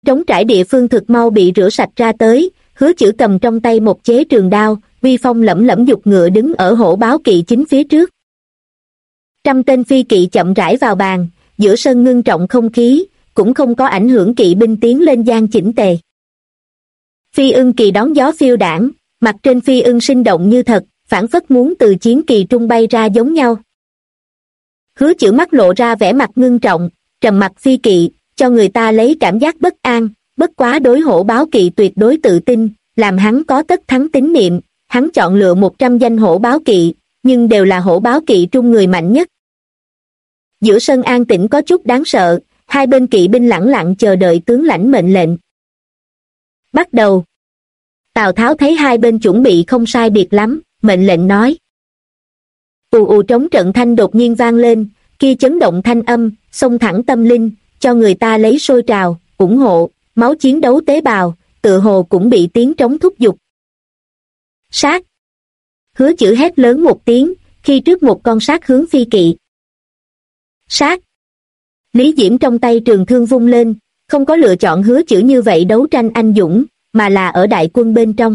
Trống trải địa phương thực mau bị rửa sạch ra tới, Hứa Chữ cầm trong tay một chế trường đao, uy phong lẫm lẫm giục ngựa đứng ở hổ báo kỵ chính phía trước. 100 tên phi kỵ chậm rãi vào bàn, giữa sân ngưng trọng không khí, cũng không có ảnh hưởng kỵ binh tiến lên dang chỉnh tề. Phi ưng kỳ đón gió phiêu đãng, mặt trên phi ưng sinh động như thật, phảng phất muốn từ chiến kỳ trung bay ra giống nhau. Hứa Chữ mắt lộ ra vẻ mặt ngưng trọng, trầm mặc phi kỵ, cho người ta lấy cảm giác bất an, bất quá đối hổ báo kỵ tuyệt đối tự tin, làm hắn có tất thắng tín niệm. Hắn chọn lựa 100 danh hổ báo kỵ, nhưng đều là hổ báo kỵ trung người mạnh nhất. Giữa sân an tĩnh có chút đáng sợ, hai bên kỵ binh lẳng lặng chờ đợi tướng lãnh mệnh lệnh. Bắt đầu. Tào Tháo thấy hai bên chuẩn bị không sai biệt lắm, mệnh lệnh nói. Ù ù trống trận thanh đột nhiên vang lên, kia chấn động thanh âm, xông thẳng tâm linh, cho người ta lấy sôi trào, ủng hộ, máu chiến đấu tế bào, tựa hồ cũng bị tiếng trống thúc giục. Sát. Hứa Chữ hét lớn một tiếng, khi trước một con sát hướng phi kỵ. Sát. Lý Diễm trong tay trường thương vung lên, không có lựa chọn Hứa Chữ như vậy đấu tranh anh dũng, mà là ở đại quân bên trong.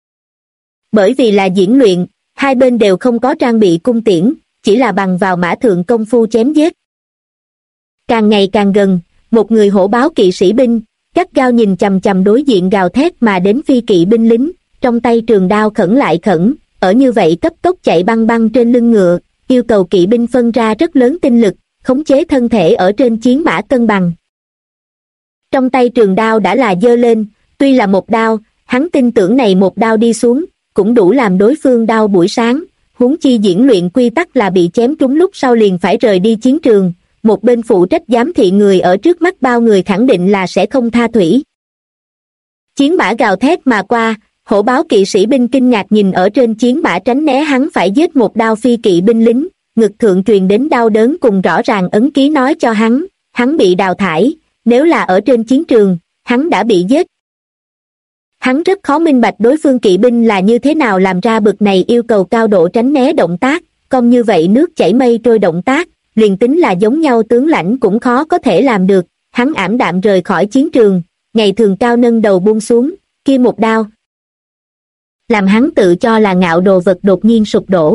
Bởi vì là diễn luyện, hai bên đều không có trang bị cung tiễn, chỉ là bằng vào mã thượng công phu chém giết. Càng ngày càng gần, một người hổ báo kỵ sĩ binh, gắt gao nhìn chằm chằm đối diện gào thét mà đến phi kỵ binh lính, trong tay trường đao khẩn lại khẩn, ở như vậy cấp tốc chạy băng băng trên lưng ngựa, yêu cầu kỵ binh phân ra rất lớn tinh lực, khống chế thân thể ở trên chiến mã cân bằng. Trong tay trường đao đã là giơ lên, tuy là một đao, hắn tin tưởng này một đao đi xuống, cũng đủ làm đối phương đau buổi sáng, huống chi diễn luyện quy tắc là bị chém trúng lúc sau liền phải rời đi chiến trường, một bên phụ trách giám thị người ở trước mắt bao người khẳng định là sẽ không tha thủy. Chiến mã gào thét mà qua, hổ báo kỵ sĩ binh kinh ngạc nhìn ở trên chiến mã tránh né hắn phải giết một đao phi kỵ binh lính, ngực thượng truyền đến đau đớn cùng rõ ràng ấn ký nói cho hắn bị đào thải, nếu là ở trên chiến trường, hắn đã bị giết. Hắn rất khó minh bạch đối phương kỵ binh là như thế nào làm ra bực này yêu cầu cao độ tránh né động tác, còn như vậy nước chảy mây trôi động tác, liền tính là giống nhau tướng lãnh cũng khó có thể làm được. Hắn ảm đạm rời khỏi chiến trường, ngày thường cao nâng đầu buông xuống, kia một đao làm hắn tự cho là ngạo đồ vật đột nhiên sụp đổ.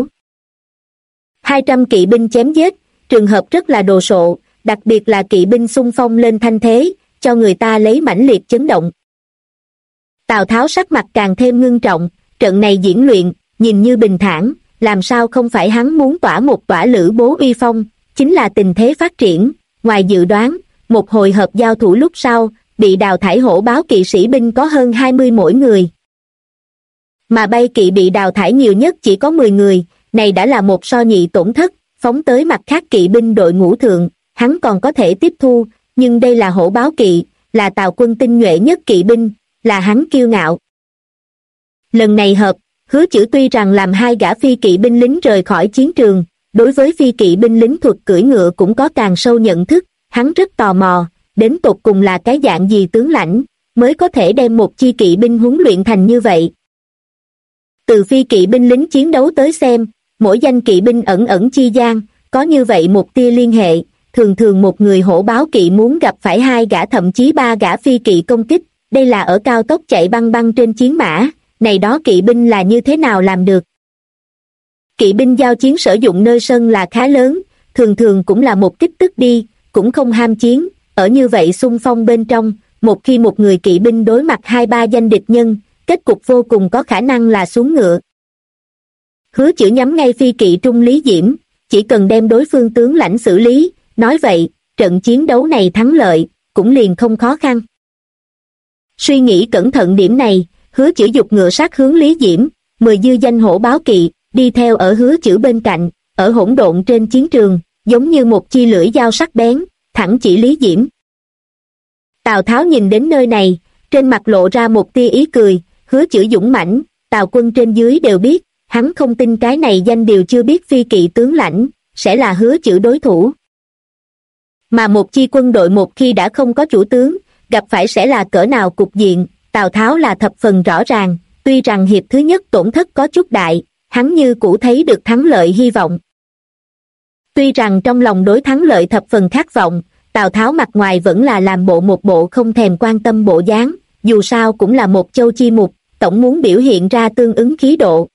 200 kỵ binh chém giết, trường hợp rất là đồ sộ, đặc biệt là kỵ binh xung phong lên thanh thế, cho người ta lấy mãnh liệt chấn động. Tào Tháo sắc mặt càng thêm ngưng trọng, trận này diễn luyện, nhìn như bình thản, làm sao không phải hắn muốn tỏa một tỏa lữ bố uy phong, chính là tình thế phát triển, ngoài dự đoán, một hồi hợp giao thủ lúc sau, bị đào thải hổ báo kỵ sĩ binh có hơn 20 mỗi người. Mà bay kỵ bị đào thải nhiều nhất chỉ có 10 người, này đã là một so nhị tổn thất, phóng tới mặt khác kỵ binh đội ngũ thượng, hắn còn có thể tiếp thu, nhưng đây là hổ báo kỵ, là Tào quân tinh nhuệ nhất kỵ binh, là hắn kiêu ngạo. Lần này hợp, Hứa Chữ tuy rằng làm hai gã phi kỵ binh lính rời khỏi chiến trường, đối với phi kỵ binh lính thuật cưỡi ngựa cũng có càng sâu nhận thức, hắn rất tò mò, đến tột cùng là cái dạng gì tướng lãnh, mới có thể đem một chi kỵ binh huấn luyện thành như vậy. Từ phi kỵ binh lính chiến đấu tới xem, mỗi danh kỵ binh ẩn ẩn chi gian, có như vậy một tia liên hệ, thường thường một người hổ báo kỵ muốn gặp phải hai gã thậm chí ba gã phi kỵ công kích, đây là ở cao tốc chạy băng băng trên chiến mã, này đó kỵ binh là như thế nào làm được. Kỵ binh giao chiến sử dụng nơi sân là khá lớn, thường thường cũng là một kích tức đi, cũng không ham chiến, ở như vậy xung phong bên trong, một khi một người kỵ binh đối mặt 2-3 danh địch nhân, kết cục vô cùng có khả năng là xuống ngựa. Hứa Chữ nhắm ngay phi kỵ trung Lý Diễm, chỉ cần đem đối phương tướng lãnh xử lý, nói vậy, trận chiến đấu này thắng lợi, cũng liền không khó khăn. Suy nghĩ cẩn thận điểm này, Hứa Chữ dục ngựa sát hướng Lý Diễm, 10 dư danh hổ báo kỵ, đi theo ở Hứa Chữ bên cạnh, ở hỗn độn trên chiến trường, giống như một chi lưỡi dao sắc bén, thẳng chỉ Lý Diễm. Tào Tháo nhìn đến nơi này, trên mặt lộ ra một tia ý cười, Hứa Chữ dũng mãnh, Tào quân trên dưới đều biết, hắn không tin cái này danh điều chưa biết phi kỵ tướng lãnh, sẽ là Hứa Chữ đối thủ. Mà một chi quân đội một khi đã không có chủ tướng, gặp phải sẽ là cỡ nào cục diện, Tào Tháo là thập phần rõ ràng, tuy rằng hiệp thứ nhất tổn thất có chút đại, hắn như cũ thấy được thắng lợi hy vọng. Tuy rằng trong lòng đối thắng lợi thập phần khát vọng, Tào Tháo mặt ngoài vẫn là làm một bộ không thèm quan tâm bộ dáng, dù sao cũng là một châu chi mục, tổng muốn biểu hiện ra tương ứng khí độ.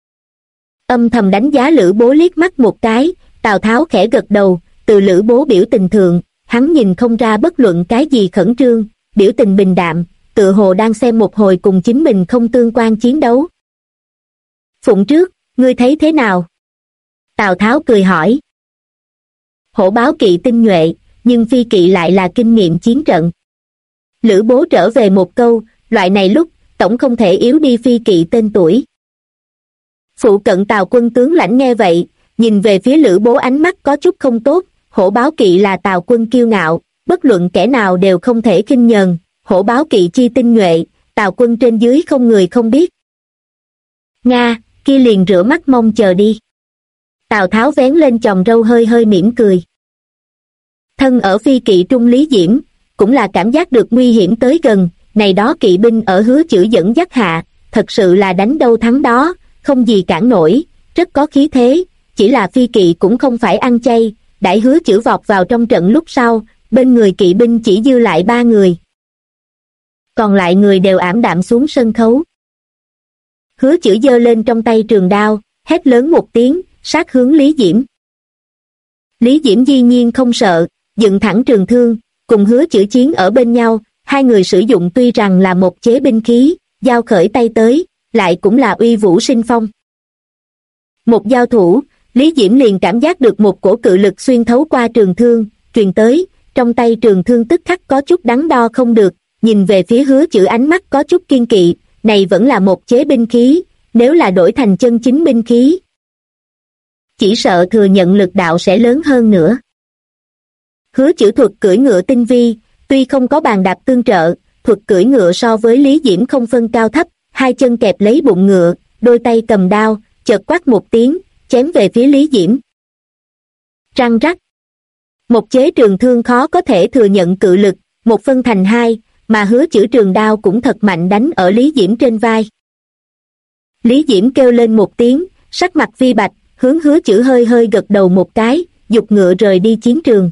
Âm thầm đánh giá Lữ Bố liếc mắt một cái, Tào Tháo khẽ gật đầu, từ Lữ Bố biểu tình thượng, hắn nhìn không ra bất luận cái gì khẩn trương, biểu tình bình đạm, tựa hồ đang xem một hồi cùng chính mình không tương quan chiến đấu. Phụng trước, ngươi thấy thế nào? Tào Tháo cười hỏi. Hổ báo kỵ tinh nhuệ, nhưng phi kỵ lại là kinh nghiệm chiến trận. Lữ Bố trở về một câu, loại này lúc, tổng không thể yếu đi phi kỵ tên tuổi. Phụ cận Tào quân tướng lãnh nghe vậy, nhìn về phía Lữ Bố ánh mắt có chút không tốt, hổ báo kỵ là Tào quân kiêu ngạo, bất luận kẻ nào đều không thể khinh nhờn, hổ báo kỵ chi tinh nhuệ, Tào quân trên dưới không người không biết. Nga, kia liền rửa mắt mong chờ đi. Tào Tháo vén lên chòm râu hơi hơi mỉm cười. Thân ở phi kỵ trung Lý Diễm, cũng là cảm giác được nguy hiểm tới gần, này đó kỵ binh ở Hứa Chử dẫn dắt hạ, thật sự là đánh đâu thắng đó, không gì cản nổi, rất có khí thế, chỉ là phi kỵ cũng không phải ăn chay, đãi Hứa Chử vọt vào trong trận lúc sau, bên người kỵ binh chỉ dư lại 3 người. Còn lại người đều ảm đạm xuống sân khấu. Hứa Chử giơ lên trong tay trường đao, hét lớn một tiếng, sát hướng Lý Diễm. Lý Diễm dĩ nhiên không sợ, dựng thẳng trường thương, cùng Hứa Chử chiến ở bên nhau, hai người sử dụng tuy rằng là một chế binh khí, giao khởi tay tới, lại cũng là uy vũ sinh phong. Một giao thủ, Lý Diễm liền cảm giác được một cổ cự lực xuyên thấu qua trường thương, truyền tới, trong tay trường thương tức khắc có chút đắn đo không được, nhìn về phía Hứa Chử ánh mắt có chút kiên kỵ, này vẫn là một chế binh khí, nếu là đổi thành chân chính binh khí, chỉ sợ thừa nhận lực đạo sẽ lớn hơn nữa. Hứa Chử thuật cưỡi ngựa tinh vi, tuy không có bàn đạp tương trợ, thuật cưỡi ngựa so với Lý Diễm không phân cao thấp, hai chân kẹp lấy bụng ngựa, đôi tay cầm đao, chợt quát một tiếng, chém về phía Lý Diễm. Răng rắc. Một chế trường thương khó có thể thừa nhận cự lực, một phân thành hai, mà Hứa Chử trường đao cũng thật mạnh đánh ở Lý Diễm trên vai. Lý Diễm kêu lên một tiếng, sắc mặt vi bạch, hướng Hứa Chử hơi hơi gật đầu một cái, giục ngựa rời đi chiến trường.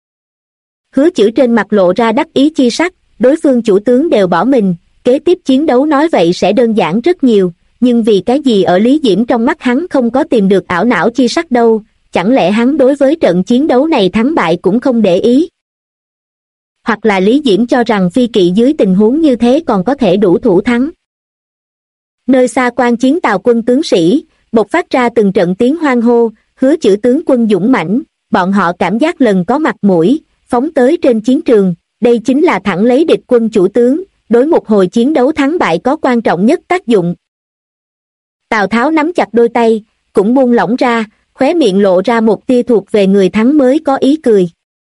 Hứa Chử trên mặt lộ ra đắc ý chi sắc, đối phương chủ tướng đều bỏ mình, kế tiếp chiến đấu nói vậy sẽ đơn giản rất nhiều, nhưng vì cái gì ở Lý Diễm trong mắt hắn không có tìm được ảo não chi sắc đâu, chẳng lẽ hắn đối với trận chiến đấu này thắng bại cũng không để ý? Hoặc là Lý Diễm cho rằng phi kỵ dưới tình huống như thế còn có thể đủ thủ thắng. Nơi xa quan chiến Tào quân tướng sĩ, bộc phát ra từng trận tiếng hoan hô, Hứa Chử tướng quân dũng mãnh, bọn họ cảm giác lần có mặt mũi, phóng tới trên chiến trường, đây chính là thẳng lấy địch quân chủ tướng, đối một hồi chiến đấu thắng bại có quan trọng nhất tác dụng. Tào Tháo nắm chặt đôi tay, cũng buông lỏng ra, khóe miệng lộ ra một tia thuộc về người thắng mới có ý cười.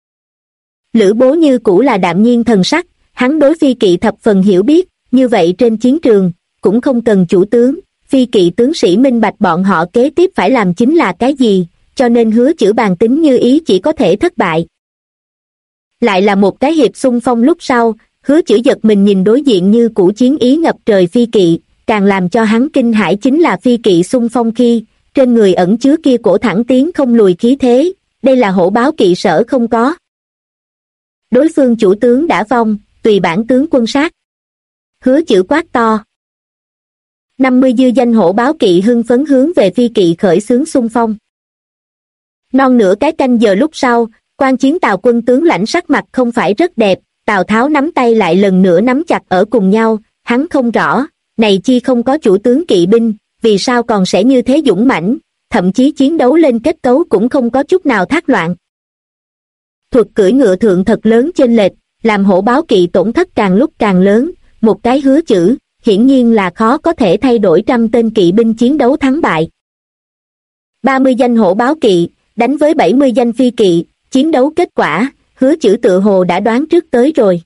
Lữ Bố như cũ là đạm nhiên thần sắc, hắn đối phi kỵ thập phần hiểu biết, như vậy trên chiến trường, cũng không cần chủ tướng, phi kỵ tướng sĩ minh bạch bọn họ kế tiếp phải làm chính là cái gì, cho nên Hứa Chử bàn tính như ý chỉ có thể thất bại. Lại là một cái hiệp xung phong lúc sau, Hứa Chử giật mình nhìn đối diện như cũ chiến ý ngập trời phi kỵ, càng làm cho hắn kinh hãi chính là phi kỵ xung phong khi, trên người ẩn chứa kia cổ thẳng tiến không lùi khí thế, đây là hổ báo kỵ sở không có. Đối phương chủ tướng đã vong, tùy bản tướng quân sát. Hứa Chử quát to. 50 dư danh hổ báo kỵ hưng phấn hướng về phi kỵ khởi xướng xung phong. Non nửa cái canh giờ lúc sau, quan chiến Tào quân tướng lãnh sắc mặt không phải rất đẹp, Tào Tháo nắm tay lại lần nữa nắm chặt ở cùng nhau, hắn không rõ, này chi không có chủ tướng kỵ binh, vì sao còn sẽ như thế dũng mãnh, thậm chí chiến đấu lên kết cấu cũng không có chút nào thác loạn. Thuật cưỡi ngựa thượng thật lớn chênh lệch, làm hổ báo kỵ tổn thất càng lúc càng lớn, một cái Hứa Chử, hiển nhiên là khó có thể thay đổi trăm tên kỵ binh chiến đấu thắng bại. 30 danh hổ báo kỵ, đánh với 70 danh phi kỵ, chiến đấu kết quả, Hứa Chử tự hồ đã đoán trước tới rồi.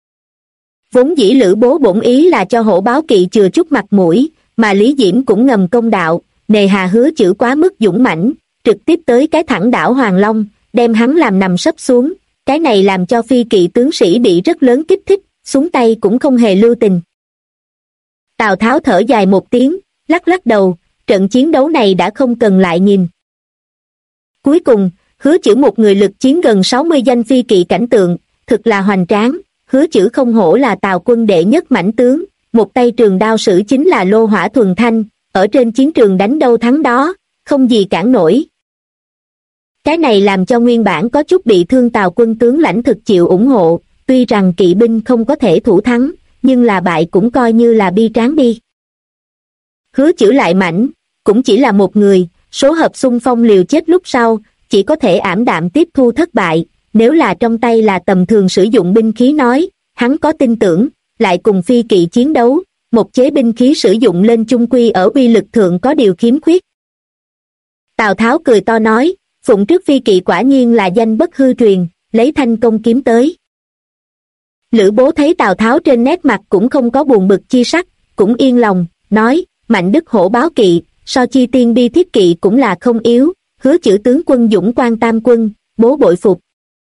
Vốn dĩ Lữ Bố bổn ý là cho hổ báo kỵ chừa chút mặt mũi, mà Lý Diễm cũng ngầm công đạo, nề hà Hứa Chử quá mức dũng mãnh, trực tiếp tới cái thẳng đảo Hoàng Long, đem hắn làm nằm sấp xuống, cái này làm cho phi kỵ tướng sĩ bị rất lớn kích thích, xuống tay cũng không hề lưu tình. Tào Tháo thở dài một tiếng, lắc lắc đầu, trận chiến đấu này đã không cần lại nhìn. Cuối cùng, Hứa Chữ một người lực chiến gần 60 danh phi kỵ cảnh tượng, thực là hoành tráng. Hứa Chữ không hổ là Tào quân đệ nhất mãnh tướng, một tay trường đao sử chính là lô hỏa thuần thanh, ở trên chiến trường đánh đâu thắng đó, không gì cản nổi. Cái này làm cho nguyên bản có chút bị thương Tào quân tướng lãnh thực chịu ủng hộ, tuy rằng kỵ binh không có thể thủ thắng, nhưng là bại cũng coi như là bi tráng đi. Hứa Chữ lại mãnh, cũng chỉ là một người, số hợp xung phong liều chết lúc sau, chỉ có thể ảm đạm tiếp thu thất bại. Nếu là trong tay là tầm thường sử dụng binh khí nói, hắn có tin tưởng, lại cùng phi kỵ chiến đấu, một chế binh khí sử dụng lên chung quy ở uy lực thượng có điều khiếm khuyết. Tào Tháo cười to nói, phụng trước phi kỵ quả nhiên là danh bất hư truyền, lấy thanh công kiếm tới. Lữ Bố thấy Tào Tháo trên nét mặt cũng không có buồn bực chi sắc, cũng yên lòng, nói, mạnh đức hổ báo kỵ, so chi tiên bi thiết kỵ cũng là không yếu, Hứa Chữ tướng quân dũng quan tam quân, bố bội phục.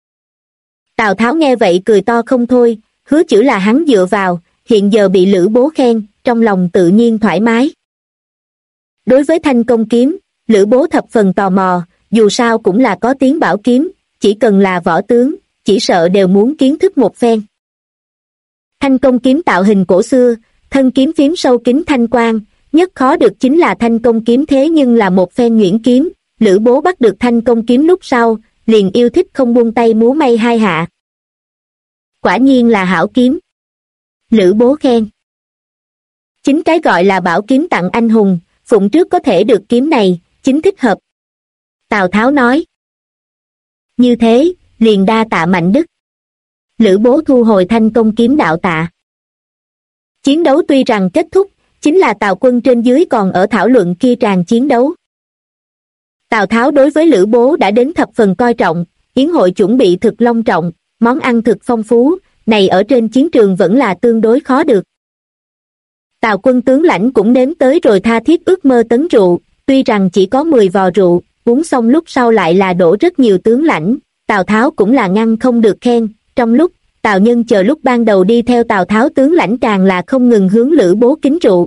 Tào Tháo nghe vậy cười to không thôi, Hứa Chữ là hắn dựa vào, hiện giờ bị Lữ Bố khen, trong lòng tự nhiên thoải mái. Đối với thanh công kiếm, Lữ Bố thập phần tò mò, dù sao cũng là có tiếng bảo kiếm, chỉ cần là võ tướng, chỉ sợ đều muốn kiến thức một phen. Thanh công kiếm tạo hình cổ xưa, thân kiếm phím sâu kín thanh quang, nhất khó được chính là thanh công kiếm thế nhưng là một phen nhuyễn kiếm. Lữ Bố bắt được thanh công kiếm lúc sau, liền yêu thích không buông tay múa may hai hạ. Quả nhiên là hảo kiếm. Lữ Bố khen. Chính cái gọi là bảo kiếm tặng anh hùng, phụng trước có thể được kiếm này, chính thích hợp. Tào Tháo nói. Như thế, liền đa tạ mạnh đức. Lữ Bố thu hồi thanh công kiếm đạo tạ. Chiến đấu tuy rằng kết thúc, chính là Tào quân trên dưới còn ở thảo luận kia tràn chiến đấu. Tào Tháo đối với Lữ Bố đã đến thập phần coi trọng, yến hội chuẩn bị thực long trọng, món ăn thực phong phú, này ở trên chiến trường vẫn là tương đối khó được. Tào quân tướng lãnh cũng nếm tới rồi tha thiết ước mơ tấn rượu, tuy rằng chỉ có 10 vò rượu, uống xong lúc sau lại là đổ rất nhiều tướng lãnh, Tào Tháo cũng là ngăn không được khen, trong lúc, Tào Nhân chờ lúc ban đầu đi theo Tào Tháo tướng lãnh càng là không ngừng hướng Lữ Bố kính rượu.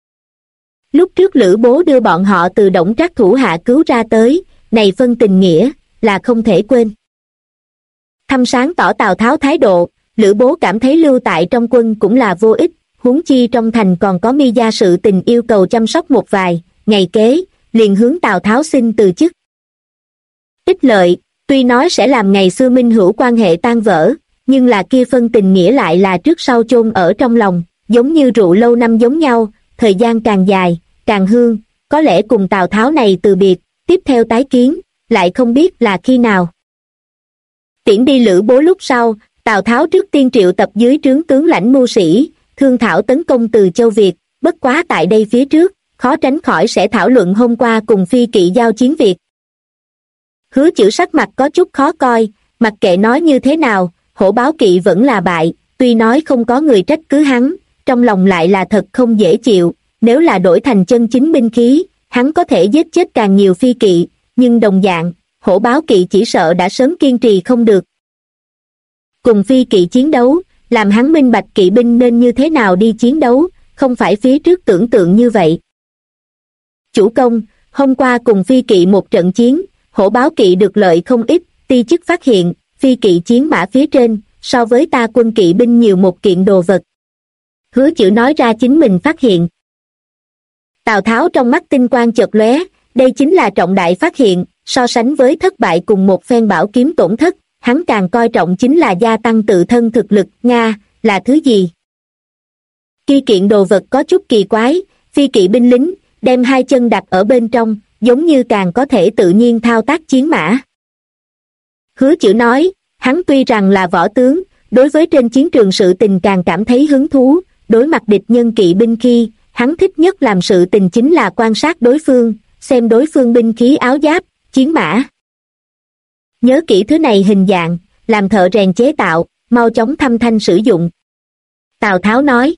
Lúc trước Lữ Bố đưa bọn họ từ Đổng Trác thủ hạ cứu ra tới, này phân tình nghĩa, là không thể quên. Thăm sáng tỏ Tào Tháo thái độ, Lữ Bố cảm thấy lưu tại trong quân cũng là vô ích, huống chi trong thành còn có Mi gia sự tình yêu cầu chăm sóc một vài, ngày kế, liền hướng Tào Tháo xin từ chức. Ích lợi, tuy nói sẽ làm ngày xưa minh hữu quan hệ tan vỡ, nhưng là kia phân tình nghĩa lại là trước sau chôn ở trong lòng, giống như rượu lâu năm giống nhau, thời gian càng dài, càng hương, có lẽ cùng Tào Tháo này từ biệt, tiếp theo tái kiến, lại không biết là khi nào. Tiễn đi Lữ Bố lúc sau, Tào Tháo trước tiên triệu tập dưới trướng tướng lãnh mưu sĩ, thương thảo tấn công từ châu Việt, bất quá tại đây phía trước, khó tránh khỏi sẽ thảo luận hôm qua cùng phi kỵ giao chiến Việt. Hứa Chữ sắc mặt có chút khó coi, mặc kệ nói như thế nào, hổ báo kỵ vẫn là bại, tuy nói không có người trách cứ hắn, trong lòng lại là thật không dễ chịu, nếu là đổi thành chân chính binh khí, hắn có thể giết chết càng nhiều phi kỵ, nhưng đồng dạng, hổ báo kỵ chỉ sợ đã sớm kiên trì không được. Cùng phi kỵ chiến đấu, làm hắn minh bạch kỵ binh nên như thế nào đi chiến đấu, không phải phía trước tưởng tượng như vậy. Chủ công, hôm qua cùng phi kỵ một trận chiến, hổ báo kỵ được lợi không ít, ti chức phát hiện, phi kỵ chiến mã phía trên, so với ta quân kỵ binh nhiều một kiện đồ vật. Hứa Chữ nói ra chính mình phát hiện. Tào Tháo trong mắt tinh quang chợt lóe, đây chính là trọng đại phát hiện, so sánh với thất bại cùng một phen bảo kiếm tổn thất, hắn càng coi trọng chính là gia tăng tự thân thực lực. Nga, là thứ gì? Kia kiện đồ vật có chút kỳ quái, phi kỵ binh lính, đem hai chân đặt ở bên trong, giống như càng có thể tự nhiên thao tác chiến mã. Hứa Chữ nói, hắn tuy rằng là võ tướng, đối với trên chiến trường sự tình càng cảm thấy hứng thú, đối mặt địch nhân kỵ binh khi, hắn thích nhất làm sự tình chính là quan sát đối phương, xem đối phương binh khí áo giáp, chiến mã. Nhớ kỹ thứ này hình dạng, làm thợ rèn chế tạo, mau chóng thâm thanh sử dụng. Tào Tháo nói.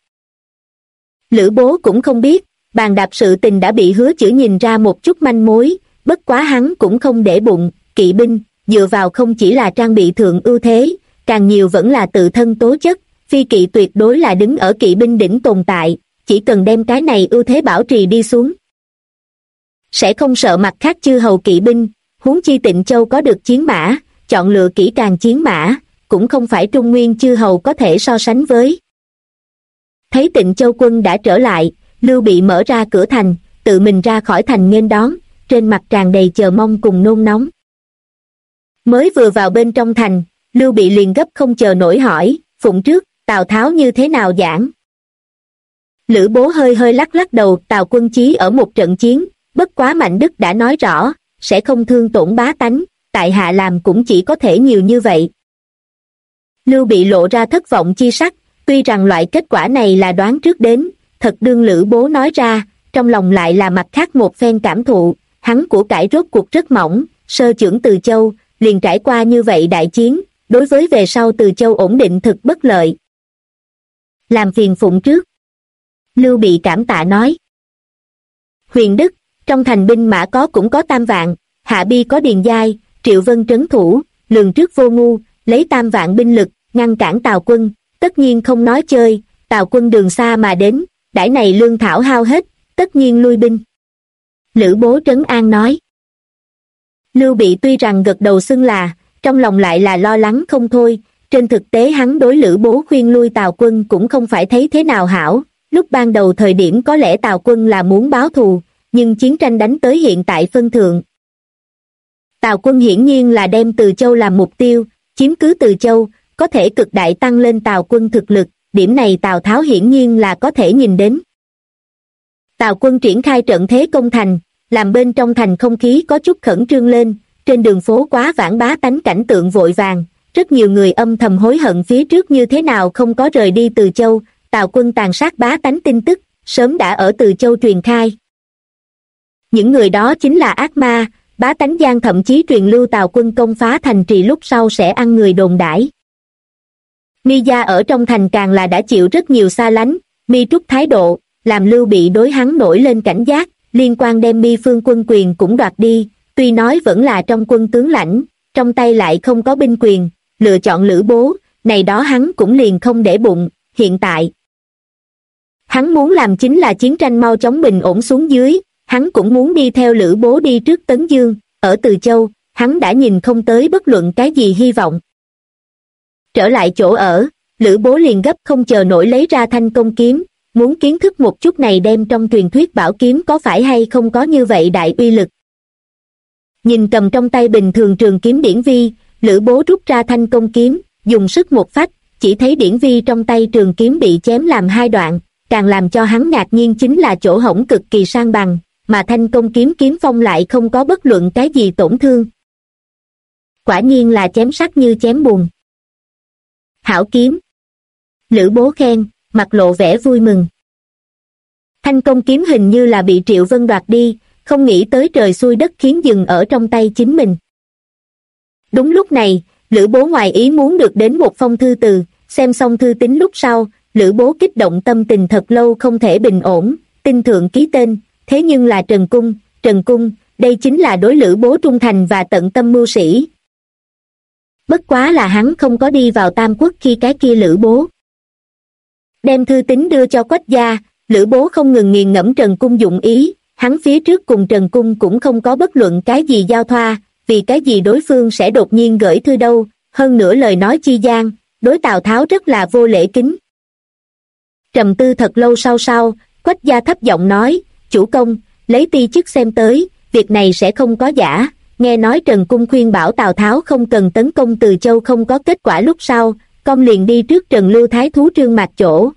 Lữ Bố cũng không biết, bàn đạp sự tình đã bị Hứa Chữ nhìn ra một chút manh mối, bất quá hắn cũng không để bụng, kỵ binh, dựa vào không chỉ là trang bị thượng ưu thế, càng nhiều vẫn là tự thân tố chất, phi kỵ tuyệt đối là đứng ở kỵ binh đỉnh tồn tại, chỉ cần đem cái này ưu thế bảo trì đi xuống. Sẽ không sợ mặt khác chư hầu kỵ binh, huống chi Tịnh Châu có được chiến mã, chọn lựa kỹ càng chiến mã, cũng không phải Trung Nguyên chư hầu có thể so sánh với. Thấy Tịnh Châu quân đã trở lại, Lưu Bị mở ra cửa thành, tự mình ra khỏi thành nghênh đón, trên mặt tràn đầy chờ mong cùng nôn nóng. Mới vừa vào bên trong thành, Lưu Bị liền gấp không chờ nổi hỏi, Phụng trước, Tào Tháo như thế nào giảng? Lữ Bố hơi hơi lắc lắc đầu, Tào quân chí ở một trận chiến, bất quá Mạnh Đức đã nói rõ, sẽ không thương tổn bá tánh, tại hạ làm cũng chỉ có thể nhiều như vậy. Lưu Bị lộ ra thất vọng chi sắc, tuy rằng loại kết quả này là đoán trước đến, thật đương Lữ Bố nói ra, trong lòng lại là mặt khác một phen cảm thụ, hắn của cải rốt cuộc rất mỏng, sơ chưởng Từ Châu, liền trải qua như vậy đại chiến, đối với về sau Từ Châu ổn định thực bất lợi. Làm phiền Phụng trước. Lưu Bị cảm tạ nói. Huyền Đức, trong thành binh mã có cũng có 3 vạn, hạ bi có Điền Giai, Triệu Vân trấn thủ, lường trước vô ngu, lấy 3 vạn binh lực, ngăn cản Tào quân, tất nhiên không nói chơi, Tào quân đường xa mà đến, đãi này lương thảo hao hết, tất nhiên lui binh. Lữ Bố trấn an nói. Lưu Bị tuy rằng gật đầu xưng là, trong lòng lại là lo lắng không thôi, trên thực tế hắn đối Lữ Bố khuyên lui Tào quân cũng không phải thấy thế nào hảo, lúc ban đầu thời điểm có lẽ Tào quân là muốn báo thù, nhưng chiến tranh đánh tới hiện tại phân thượng. Tào quân hiển nhiên là đem Từ Châu làm mục tiêu, chiếm cứ Từ Châu, có thể cực đại tăng lên Tào quân thực lực, điểm này Tào Tháo hiển nhiên là có thể nhìn đến. Tào quân triển khai trận thế công thành, làm bên trong thành không khí có chút khẩn trương lên, trên đường phố quá vãng bá tánh cảnh tượng vội vàng, rất nhiều người âm thầm hối hận phía trước như thế nào không có rời đi Từ Châu, Tào quân tàn sát bá tánh tin tức, sớm đã ở Từ Châu truyền khai. Những người đó chính là ác ma, bá tánh gian thậm chí truyền lưu Tào quân công phá thành trì lúc sau sẽ ăn người đồn đãi. Mi gia ở trong thành càng là đã chịu rất nhiều xa lánh, Mi Trúc thái độ, làm Lưu Bị đối hắn nổi lên cảnh giác, liên quan đem Mi phương quân quyền cũng đoạt đi, tuy nói vẫn là trong quân tướng lãnh, trong tay lại không có binh quyền, lựa chọn Lữ Bố, này đó hắn cũng liền không để bụng, hiện tại. Hắn muốn làm chính là chiến tranh mau chóng bình ổn xuống dưới, hắn cũng muốn đi theo Lữ Bố đi trước Tấn Dương, ở Từ Châu, hắn đã nhìn không tới bất luận cái gì hy vọng. Trở lại chỗ ở, Lữ Bố liền gấp không chờ nổi lấy ra thanh công kiếm, muốn kiến thức một chút này đem trong truyền thuyết bảo kiếm có phải hay không có như vậy đại uy lực. Nhìn cầm trong tay bình thường trường kiếm Điển Vi, Lữ Bố rút ra thanh công kiếm, dùng sức một phách, chỉ thấy Điển Vi trong tay trường kiếm bị chém làm 2 đoạn, càng làm cho hắn ngạc nhiên chính là chỗ hổng cực kỳ sang bằng, mà thanh công kiếm kiếm phong lại không có bất luận cái gì tổn thương. Quả nhiên là chém sắt như chém bùn. Hảo kiếm. Lữ Bố khen, mặt lộ vẻ vui mừng. Thanh công kiếm hình như là bị Triệu Vân đoạt đi, không nghĩ tới trời xui đất khiến dừng ở trong tay chính mình. Đúng lúc này, Lữ Bố ngoài ý muốn được đến một phong thư từ, xem xong thư tín lúc sau, Lữ Bố kích động tâm tình thật lâu không thể bình ổn, tin thượng ký tên, thế nhưng là Trần Cung, đây chính là đối Lữ Bố trung thành và tận tâm mưu sĩ. Bất quá là hắn không có đi vào Tam Quốc khi cái kia Lữ Bố. Đem thư tín đưa cho Quách gia, Lữ Bố không ngừng nghiền ngẫm Trần Cung dụng ý, hắn phía trước cùng Trần Cung cũng không có bất luận cái gì giao thoa, vì cái gì đối phương sẽ đột nhiên gửi thư đâu, hơn nữa lời nói chi gian, đối Tào Tháo rất là vô lễ kính. Trầm tư thật lâu sau, Quách gia thấp giọng nói, chủ công, lấy ti chức xem tới, việc này sẽ không có giả, nghe nói Trần Cung khuyên bảo Tào Tháo không cần tấn công Từ Châu không có kết quả lúc sau, con liền đi trước Trần Lưu Thái thú Trương Mạc chỗ.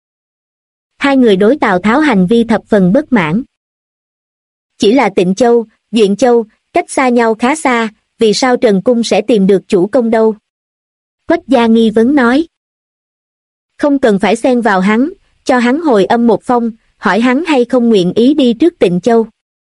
Hai người đối Tào Tháo hành vi thập phần bất mãn. Chỉ là Tịnh Châu, Duyện Châu, cách xa nhau khá xa, vì sao Trần Cung sẽ tìm được chủ công đâu? Quách gia nghi vấn nói. Không cần phải xen vào hắn, cho hắn hồi âm một phong, hỏi hắn hay không nguyện ý đi trước Tịnh Châu.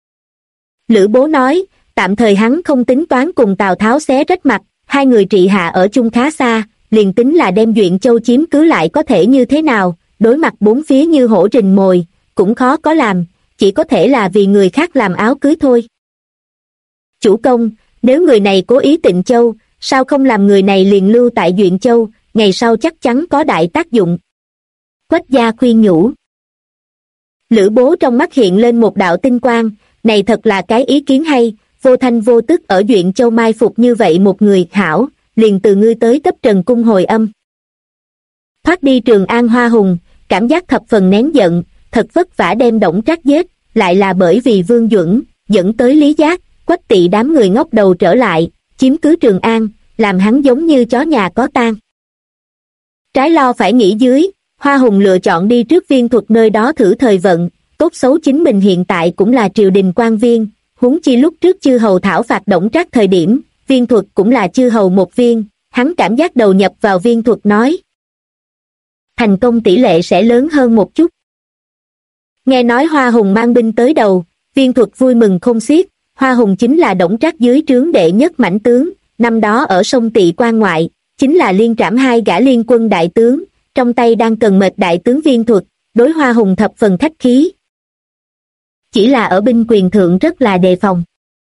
Lữ Bố nói, tạm thời hắn không tính toán cùng Tào Tháo xé rách mặt, hai người trị hạ ở chung khá xa, liền tính là đem Duyện Châu chiếm cứ lại có thể như thế nào, đối mặt bốn phía như hổ rình mồi, cũng khó có làm, chỉ có thể là vì người khác làm áo cưới thôi. Chủ công, nếu người này cố ý Tịnh Châu, sao không làm người này liền lưu tại Duyện Châu, ngày sau chắc chắn có đại tác dụng. Quách gia khuyên nhủ. Lữ Bố trong mắt hiện lên một đạo tinh quang, này thật là cái ý kiến hay, vô thanh vô tức ở Duyện Châu mai phục như vậy một người. Hảo, liền từ ngươi tới cấp Trần Cung hồi âm. Thoát đi Trường An Hoa Hùng, cảm giác thập phần nén giận, thật vất vả đem Đổng Trác giết, lại là bởi vì Vương Duẩn, dẫn tới Lý Giác, Quách Tỵ đám người ngóc đầu trở lại, chiếm cứ Trường An, làm hắn giống như chó nhà có tang. Trái lo phải nghĩ dưới, Hoa Hùng lựa chọn đi trước Viên Thuật nơi đó thử thời vận, tốt xấu chính mình hiện tại cũng là triều đình quan viên, huống chi lúc trước chư hầu thảo phạt Đổng Trác thời điểm, Viên Thuật cũng là chư hầu một viên, hắn cảm giác đầu nhập vào Viên Thuật nói. Thành công tỷ lệ sẽ lớn hơn một chút. Nghe nói Hoa Hùng mang binh tới đầu, Viên Thuật vui mừng không xiết, Hoa Hùng chính là Đổng Trác dưới trướng đệ nhất mãnh tướng, năm đó ở sông Tị Quan ngoại, chính là liên trảm hai gã liên quân đại tướng, trong tay đang cần mệt đại tướng Viên Thuật, đối Hoa Hùng thập phần khách khí. Chỉ là ở binh quyền thượng rất là đề phòng.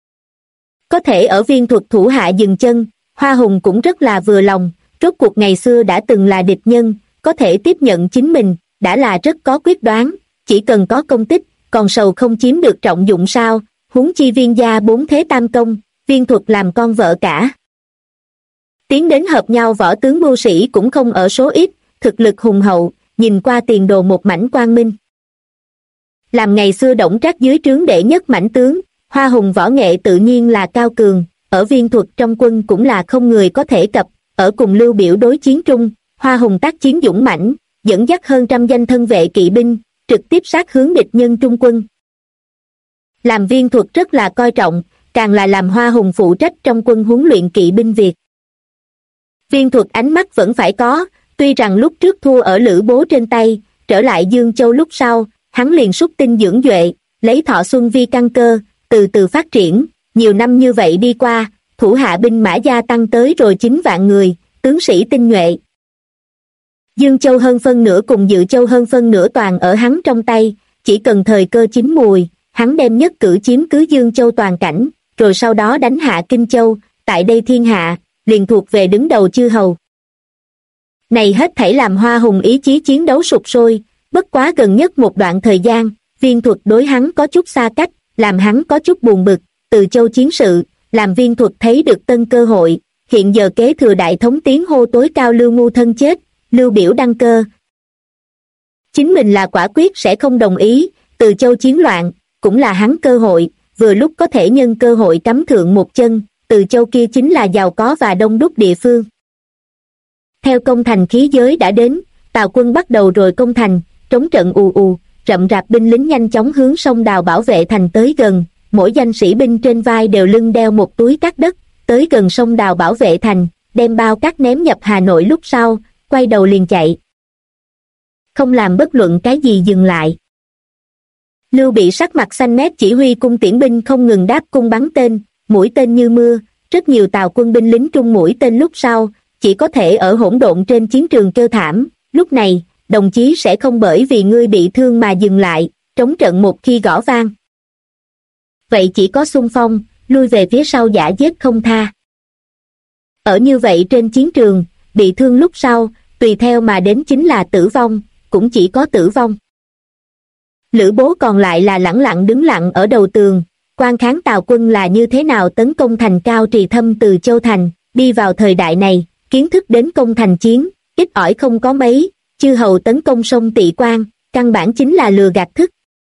Có thể ở Viên Thuật thủ hạ dừng chân, Hoa Hùng cũng rất là vừa lòng, rốt cuộc ngày xưa đã từng là địch nhân, có thể tiếp nhận chính mình, đã là rất có quyết đoán, chỉ cần có công tích, còn sầu không chiếm được trọng dụng sao, huống chi Viên gia bốn thế tam công, Viên Thuật làm con vợ cả. Tiến đến hợp nhau võ tướng mưu sĩ cũng không ở số ít, thực lực hùng hậu, nhìn qua tiền đồ một mảnh quang minh. Làm ngày xưa Đổng Trác dưới trướng đệ nhất mãnh tướng, Hoa Hùng võ nghệ tự nhiên là cao cường, ở Viên Thuật trong quân cũng là không người có thể cập, ở cùng Lưu Biểu đối chiến trung, Hoa Hùng tác chiến dũng mãnh, dẫn dắt hơn trăm danh thân vệ kỵ binh, trực tiếp sát hướng địch nhân trung quân. Làm Viên Thuật rất là coi trọng, càng là làm Hoa Hùng phụ trách trong quân huấn luyện kỵ binh việc. Viên Thuật ánh mắt vẫn phải có, tuy rằng lúc trước thua ở Lữ Bố trên tay, trở lại Dương Châu lúc sau, hắn liền xúc tinh dưỡng duệ, lấy thọ xuân vi căn cơ, từ từ phát triển, nhiều năm như vậy đi qua, thủ hạ binh mã gia tăng tới rồi 9 vạn người, tướng sĩ tinh nhuệ. Dương Châu hơn phân nửa cùng Dự Châu hơn phân nửa toàn ở hắn trong tay, chỉ cần thời cơ chín mùi, hắn đem nhất cử chiếm cứ Dương Châu toàn cảnh, rồi sau đó đánh hạ Kinh Châu, tại đây thiên hạ, liền thuộc về đứng đầu chư hầu. Này hết thảy làm Hoa Hùng ý chí chiến đấu sục sôi, bất quá gần nhất một đoạn thời gian, Viên Thuật đối hắn có chút xa cách, làm hắn có chút buồn bực, Từ Châu chiến sự, làm Viên Thuật thấy được tân cơ hội, hiện giờ kế thừa đại thống tiếng hô tối cao Lưu Ngu thân chết, Lưu Biểu đăng cơ. Chính mình là quả quyết sẽ không đồng ý, Từ Châu chiến loạn, cũng là hắn cơ hội, vừa lúc có thể nhân cơ hội cắm thượng một chân, Từ Châu kia chính là giàu có và đông đúc địa phương. Theo công thành khí giới đã đến, Tào quân bắt đầu rồi công thành, trống trận ù ù, rậm rạp binh lính nhanh chóng hướng sông Đào bảo vệ thành tới gần, mỗi danh sĩ binh trên vai đều lưng đeo một túi cát đất, tới gần sông Đào bảo vệ thành, đem bao cát ném nhập Hà Nội lúc sau, quay đầu liền chạy. Không làm bất luận cái gì dừng lại. Lưu Bị sắc mặt xanh mét chỉ huy cung tiễn binh không ngừng đáp cung bắn tên, mũi tên như mưa, rất nhiều Tào quân binh lính trung mũi tên lúc sau, chỉ có thể ở hỗn độn trên chiến trường kêu thảm, lúc này, đồng chí sẽ không bởi vì ngươi bị thương mà dừng lại, trống trận một khi gõ vang. Vậy chỉ có xung phong, lui về phía sau giả giết không tha. Ở như vậy trên chiến trường, bị thương lúc sau, tùy theo mà đến chính là tử vong, cũng chỉ có tử vong. Lữ Bố còn lại là lẳng lặng đứng lặng ở đầu tường, quan kháng Tào quân là như thế nào tấn công thành Cao Trì Thâm từ Châu Thành, đi vào thời đại này, kiến thức đến công thành chiến, ít ỏi không có mấy, chư hầu tấn công sông Tị Quan, căn bản chính là lừa gạt thức.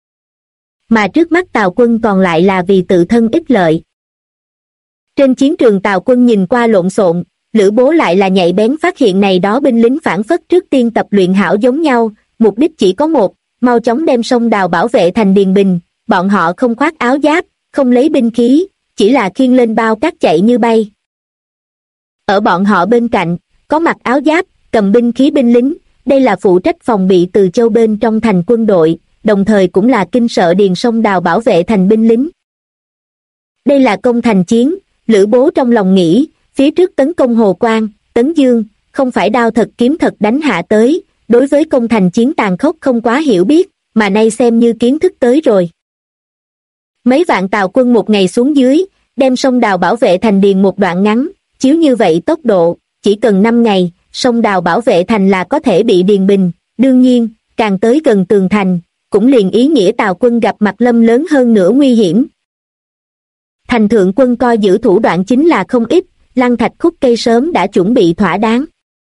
Mà trước mắt Tào quân còn lại là vì tự thân ích lợi. Trên chiến trường Tào quân nhìn qua lộn xộn, Lữ Bố lại là nhạy bén phát hiện này đó binh lính phản phất trước tiên tập luyện hảo giống nhau, mục đích chỉ có một, mau chóng đem sông Đào bảo vệ thành Điền Bình, bọn họ không khoác áo giáp, không lấy binh khí, chỉ là khiêng lên bao cát chạy như bay. Ở bọn họ bên cạnh, có mặc áo giáp, cầm binh khí binh lính, đây là phụ trách phòng bị Từ Châu bên trong thành quân đội, đồng thời cũng là kinh sợ Điền sông Đào bảo vệ thành binh lính. Đây là công thành chiến, Lữ Bố trong lòng nghĩ, phía trước tấn công Hồ Quang, Tấn Dương, không phải đao thật kiếm thật đánh hạ tới, đối với công thành chiến tàn khốc không quá hiểu biết, mà nay xem như kiến thức tới rồi. Mấy vạn Tào quân một ngày xuống dưới, đem sông Đào bảo vệ thành Điền một đoạn ngắn, chiếu như vậy tốc độ, chỉ cần 5 ngày, sông Đào bảo vệ thành là có thể bị Điền Bình, đương nhiên, càng tới gần tường thành, cũng liền ý nghĩa Tào quân gặp mặt lâm lớn hơn nữa nguy hiểm. Thành thượng quân coi giữ thủ đoạn chính là không ít, lăng thạch khúc cây sớm đã chuẩn bị thỏa đáng.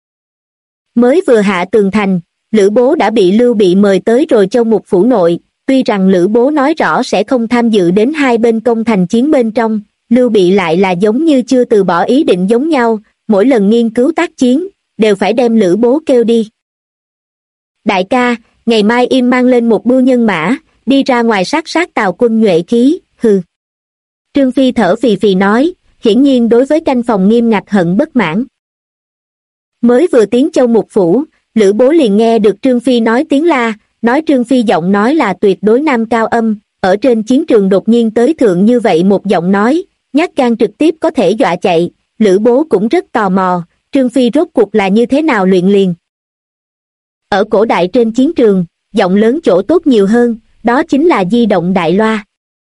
Mới vừa hạ tường thành, Lữ Bố đã bị Lưu Bị mời tới rồi Châu Mục phủ nội. Tuy rằng Lữ Bố nói rõ sẽ không tham dự đến hai bên công thành chiến bên trong, Lưu Bị lại là giống như chưa từ bỏ ý định giống nhau, mỗi lần nghiên cứu tác chiến, đều phải đem Lữ Bố kêu đi. Đại ca, ngày mai im mang lên một bưu nhân mã, đi ra ngoài sát Tào quân nhuệ khí, hừ. Trương Phi thở phì phì nói, hiển nhiên đối với canh phòng nghiêm ngặt hận bất mãn. Mới vừa tiến Châu Mục phủ, Lữ Bố liền nghe được Trương Phi nói tiếng la, nói Trương Phi giọng nói là tuyệt đối nam cao âm, ở trên chiến trường đột nhiên tới thượng như vậy một giọng nói, nhát gan trực tiếp có thể dọa chạy, Lữ Bố cũng rất tò mò, Trương Phi rốt cuộc là như thế nào luyện liền. Ở cổ đại trên chiến trường, giọng lớn chỗ tốt nhiều hơn, đó chính là di động đại loa.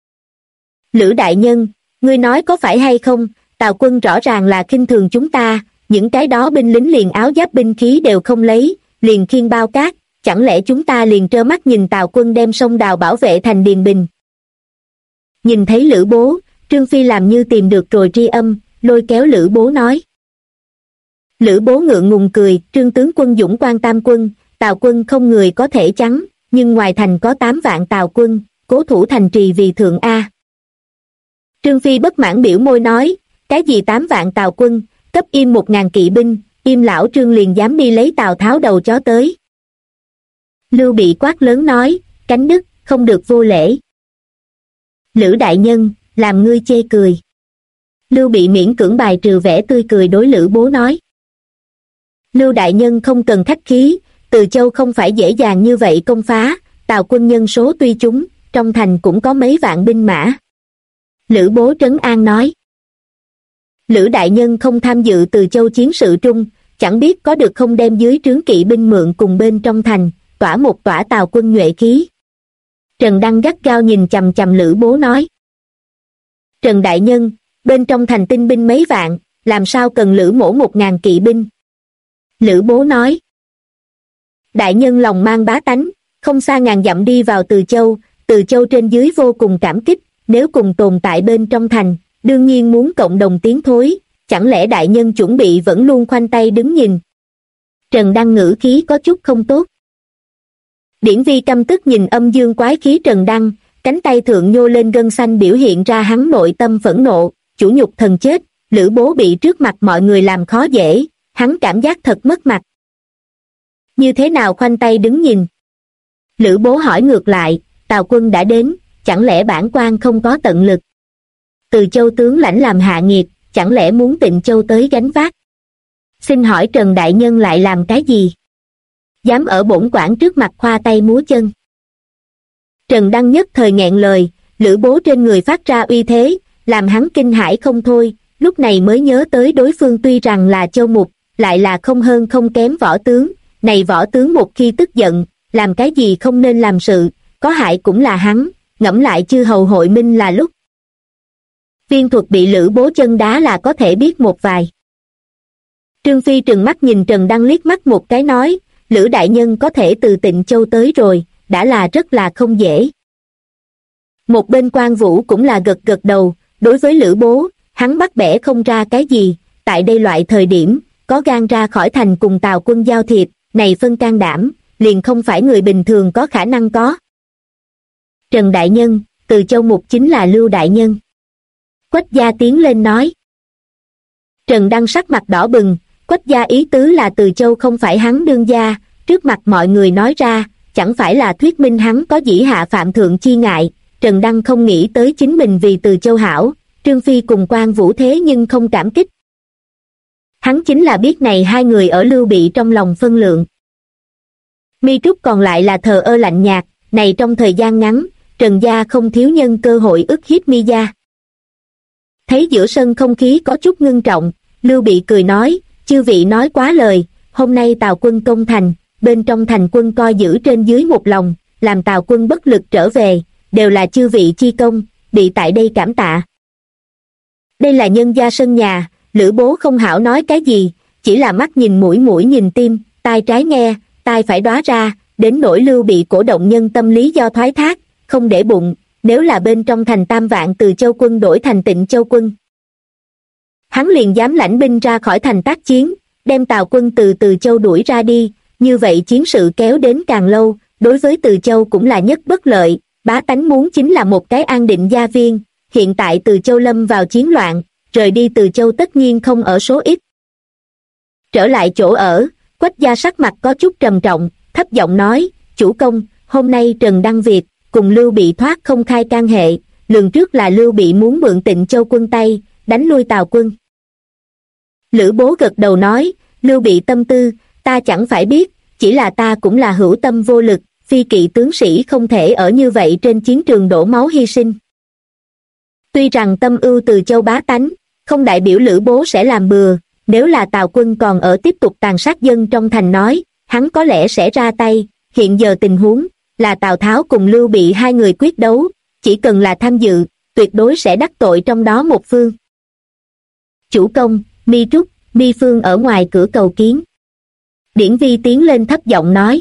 Lữ đại nhân, ngươi nói có phải hay không, Tào quân rõ ràng là khinh thường chúng ta, những cái đó binh lính liền áo giáp binh khí đều không lấy, liền khiêng bao cát, chẳng lẽ chúng ta liền trơ mắt nhìn Tào quân đem sông đào bảo vệ thành Điền Bình. Nhìn thấy Lữ Bố, Trương Phi làm như tìm được rồi tri âm, lôi kéo Lữ Bố nói. Lữ Bố ngượng ngùng cười, Trương tướng quân dũng quan tam quân, Tào quân không người có thể chắn, nhưng ngoài thành có 8 vạn Tào quân, cố thủ thành trì vì thượng A. Trương Phi bất mãn biểu môi nói, cái gì 8 vạn Tào quân, cấp im 1000 kỵ binh, im lão Trương liền dám đi lấy Tào Tháo đầu chó tới. Lưu Bị quát lớn nói, cánh đức, không được vô lễ. Lữ đại nhân, làm ngươi chê cười. Lưu Bị miễn cưỡng bài trừ vẻ tươi cười đối Lữ Bố nói. Lưu đại nhân không cần khách khí, Từ Châu không phải dễ dàng như vậy công phá, Tào quân nhân số tuy chúng, trong thành cũng có mấy vạn binh mã. Lữ Bố trấn an nói. Lữ đại nhân không tham dự Từ Châu chiến sự trung, chẳng biết có được không đem dưới trướng kỵ binh mượn cùng bên trong thành, tỏa một tỏa Tào quân nhuệ khí. Trần Đăng gắt gao nhìn chằm chằm Lữ Bố nói. Trần đại nhân, bên trong thành tinh binh mấy vạn, làm sao cần Lữ mỗ 1000 kỵ binh? Lữ Bố nói. Đại nhân lòng mang bá tánh, không xa ngàn dặm đi vào Từ Châu trên dưới vô cùng cảm kích, nếu cùng tồn tại bên trong thành, đương nhiên muốn cộng đồng tiến thối, chẳng lẽ đại nhân chuẩn bị vẫn luôn khoanh tay đứng nhìn? Trần Đăng ngữ khí có chút không tốt. Điển Vi căm tức nhìn âm dương quái khí Trần Đăng, cánh tay thượng nhô lên gân xanh biểu hiện ra hắn nội tâm phẫn nộ, chủ nhục thần chết, Lữ Bố bị trước mặt mọi người làm khó dễ, hắn cảm giác thật mất mặt. Như thế nào khoanh tay đứng nhìn? Lữ Bố hỏi ngược lại, Tào quân đã đến, chẳng lẽ bản quan không có tận lực? Từ Châu tướng lãnh làm hạ nghiệt, chẳng lẽ muốn Tịnh Châu tới gánh vác? Xin hỏi Trần đại nhân lại làm cái gì? Dám ở bổn quản trước mặt khoa tay múa chân. Trần Đăng nhất thời nghẹn lời, Lữ Bố trên người phát ra uy thế, làm hắn kinh hãi không thôi, lúc này mới nhớ tới đối phương tuy rằng là Châu Mục, lại là không hơn không kém võ tướng, này võ tướng một khi tức giận, làm cái gì không nên làm sự, có hại cũng là hắn, ngẫm lại chư hầu hội minh là lúc. Viên thuật bị Lữ Bố chân đá là có thể biết một vài. Trương Phi trừng mắt nhìn Trần Đăng liếc mắt một cái nói, Lữ đại nhân có thể từ Tịnh Châu tới rồi, đã là rất là không dễ. Một bên Quan Vũ cũng là gật gật đầu, đối với Lữ Bố, hắn bắt bẻ không ra cái gì, tại đây loại thời điểm, có gan ra khỏi thành cùng Tào quân giao thiệp, này phân can đảm, liền không phải người bình thường có khả năng có. Trần đại nhân, Từ Châu mục chính là Lưu đại nhân. Quách gia tiến lên nói. Trần Đăng sắc mặt đỏ bừng, Quách gia ý tứ là Từ Châu không phải hắn đương gia, trước mặt mọi người nói ra, chẳng phải là thuyết minh hắn có dĩ hạ phạm thượng chi ngại. Trần Đăng không nghĩ tới chính mình vì Từ Châu hảo, Trương Phi cùng Quan Vũ thế nhưng không cảm kích. Hắn chính là biết này hai người ở Lưu Bị trong lòng phân lượng. Mi Trúc còn lại là thờ ơ lạnh nhạt, này trong thời gian ngắn, Trần gia không thiếu nhân cơ hội ức hiếp Mi gia. Thấy giữa sân không khí có chút ngưng trọng, Lưu Bị cười nói, chư vị nói quá lời, hôm nay Tào quân công thành, bên trong thành quân coi giữ trên dưới một lòng, làm Tào quân bất lực trở về, đều là chư vị chi công, bị tại đây cảm tạ. Đây là nhân gia sân nhà, Lữ Bố không hảo nói cái gì, chỉ là mắt nhìn mũi mũi nhìn tim, tai trái nghe, tai phải đoá ra, đến nỗi Lưu Bị cổ động nhân tâm lý do thoái thác, không để bụng, nếu là bên trong thành Tam Vạn Từ Châu quân đổi thành Tịnh Châu quân, hắn liền dám lãnh binh ra khỏi thành tác chiến, đem Tào quân từ Từ Châu đuổi ra đi, như vậy chiến sự kéo đến càng lâu, đối với Từ Châu cũng là nhất bất lợi, bá tánh muốn chính là một cái an định gia viên, hiện tại Từ Châu lâm vào chiến loạn, rời đi Từ Châu tất nhiên không ở số ít. Trở lại chỗ ở, Quách gia sắc mặt có chút trầm trọng, thấp giọng nói, chủ công, hôm nay Trần Đăng Việt cùng Lưu Bị thoát không khai can hệ, lường trước là Lưu Bị muốn mượn Tịnh Châu quân Tây, đánh lui Tào quân. Lữ Bố gật đầu nói, Lưu Bị tâm tư, ta chẳng phải biết, chỉ là ta cũng là hữu tâm vô lực, phi kỵ tướng sĩ không thể ở như vậy trên chiến trường đổ máu hy sinh. Tuy rằng tâm ưu Từ Châu bá tánh, không đại biểu Lữ Bố sẽ làm bừa, nếu là Tào quân còn ở tiếp tục tàn sát dân trong thành nói, hắn có lẽ sẽ ra tay, hiện giờ tình huống là Tào Tháo cùng Lưu Bị hai người quyết đấu, chỉ cần là tham dự, tuyệt đối sẽ đắc tội trong đó một phương. Chủ công, Mi Trúc, Mi Phương ở ngoài cửa cầu kiến. Điển Vi tiến lên thấp giọng nói.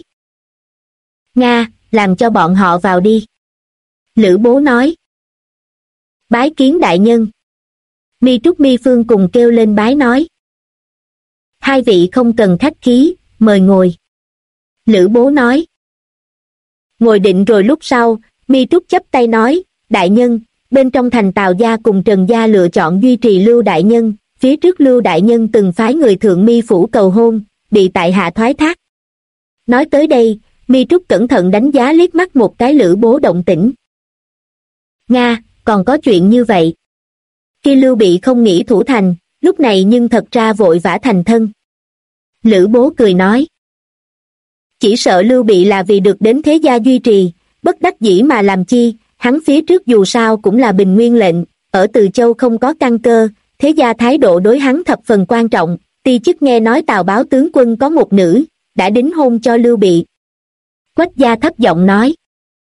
Nga, làm cho bọn họ vào đi. Lữ Bố nói. Bái kiến đại nhân. Mi Trúc Mi Phương cùng kêu lên bái nói. Hai vị không cần khách khí, mời ngồi. Lữ Bố nói. Ngồi định rồi lúc sau, Mi Trúc chắp tay nói, đại nhân, bên trong thành Tào gia cùng Trần gia lựa chọn duy trì Lưu đại nhân, phía trước Lưu đại nhân từng phái người thượng Mi phủ cầu hôn, bị tại hạ thoái thác. Nói tới đây, Mi Trúc cẩn thận đánh giá liếc mắt một cái Lữ Bố động tĩnh. Nga, còn có chuyện như vậy. Khi Lưu Bị không nghĩ thủ thành, lúc này nhưng thật ra vội vã thành thân. Lữ Bố cười nói. Chỉ sợ Lưu Bị là vì được đến thế gia duy trì, bất đắc dĩ mà làm chi, hắn phía trước dù sao cũng là bình nguyên lệnh, ở Từ Châu không có căn cơ, thế gia thái độ đối hắn thập phần quan trọng, ti chức nghe nói Tào báo tướng quân có một nữ, đã đính hôn cho Lưu Bị. Quách gia thấp giọng nói.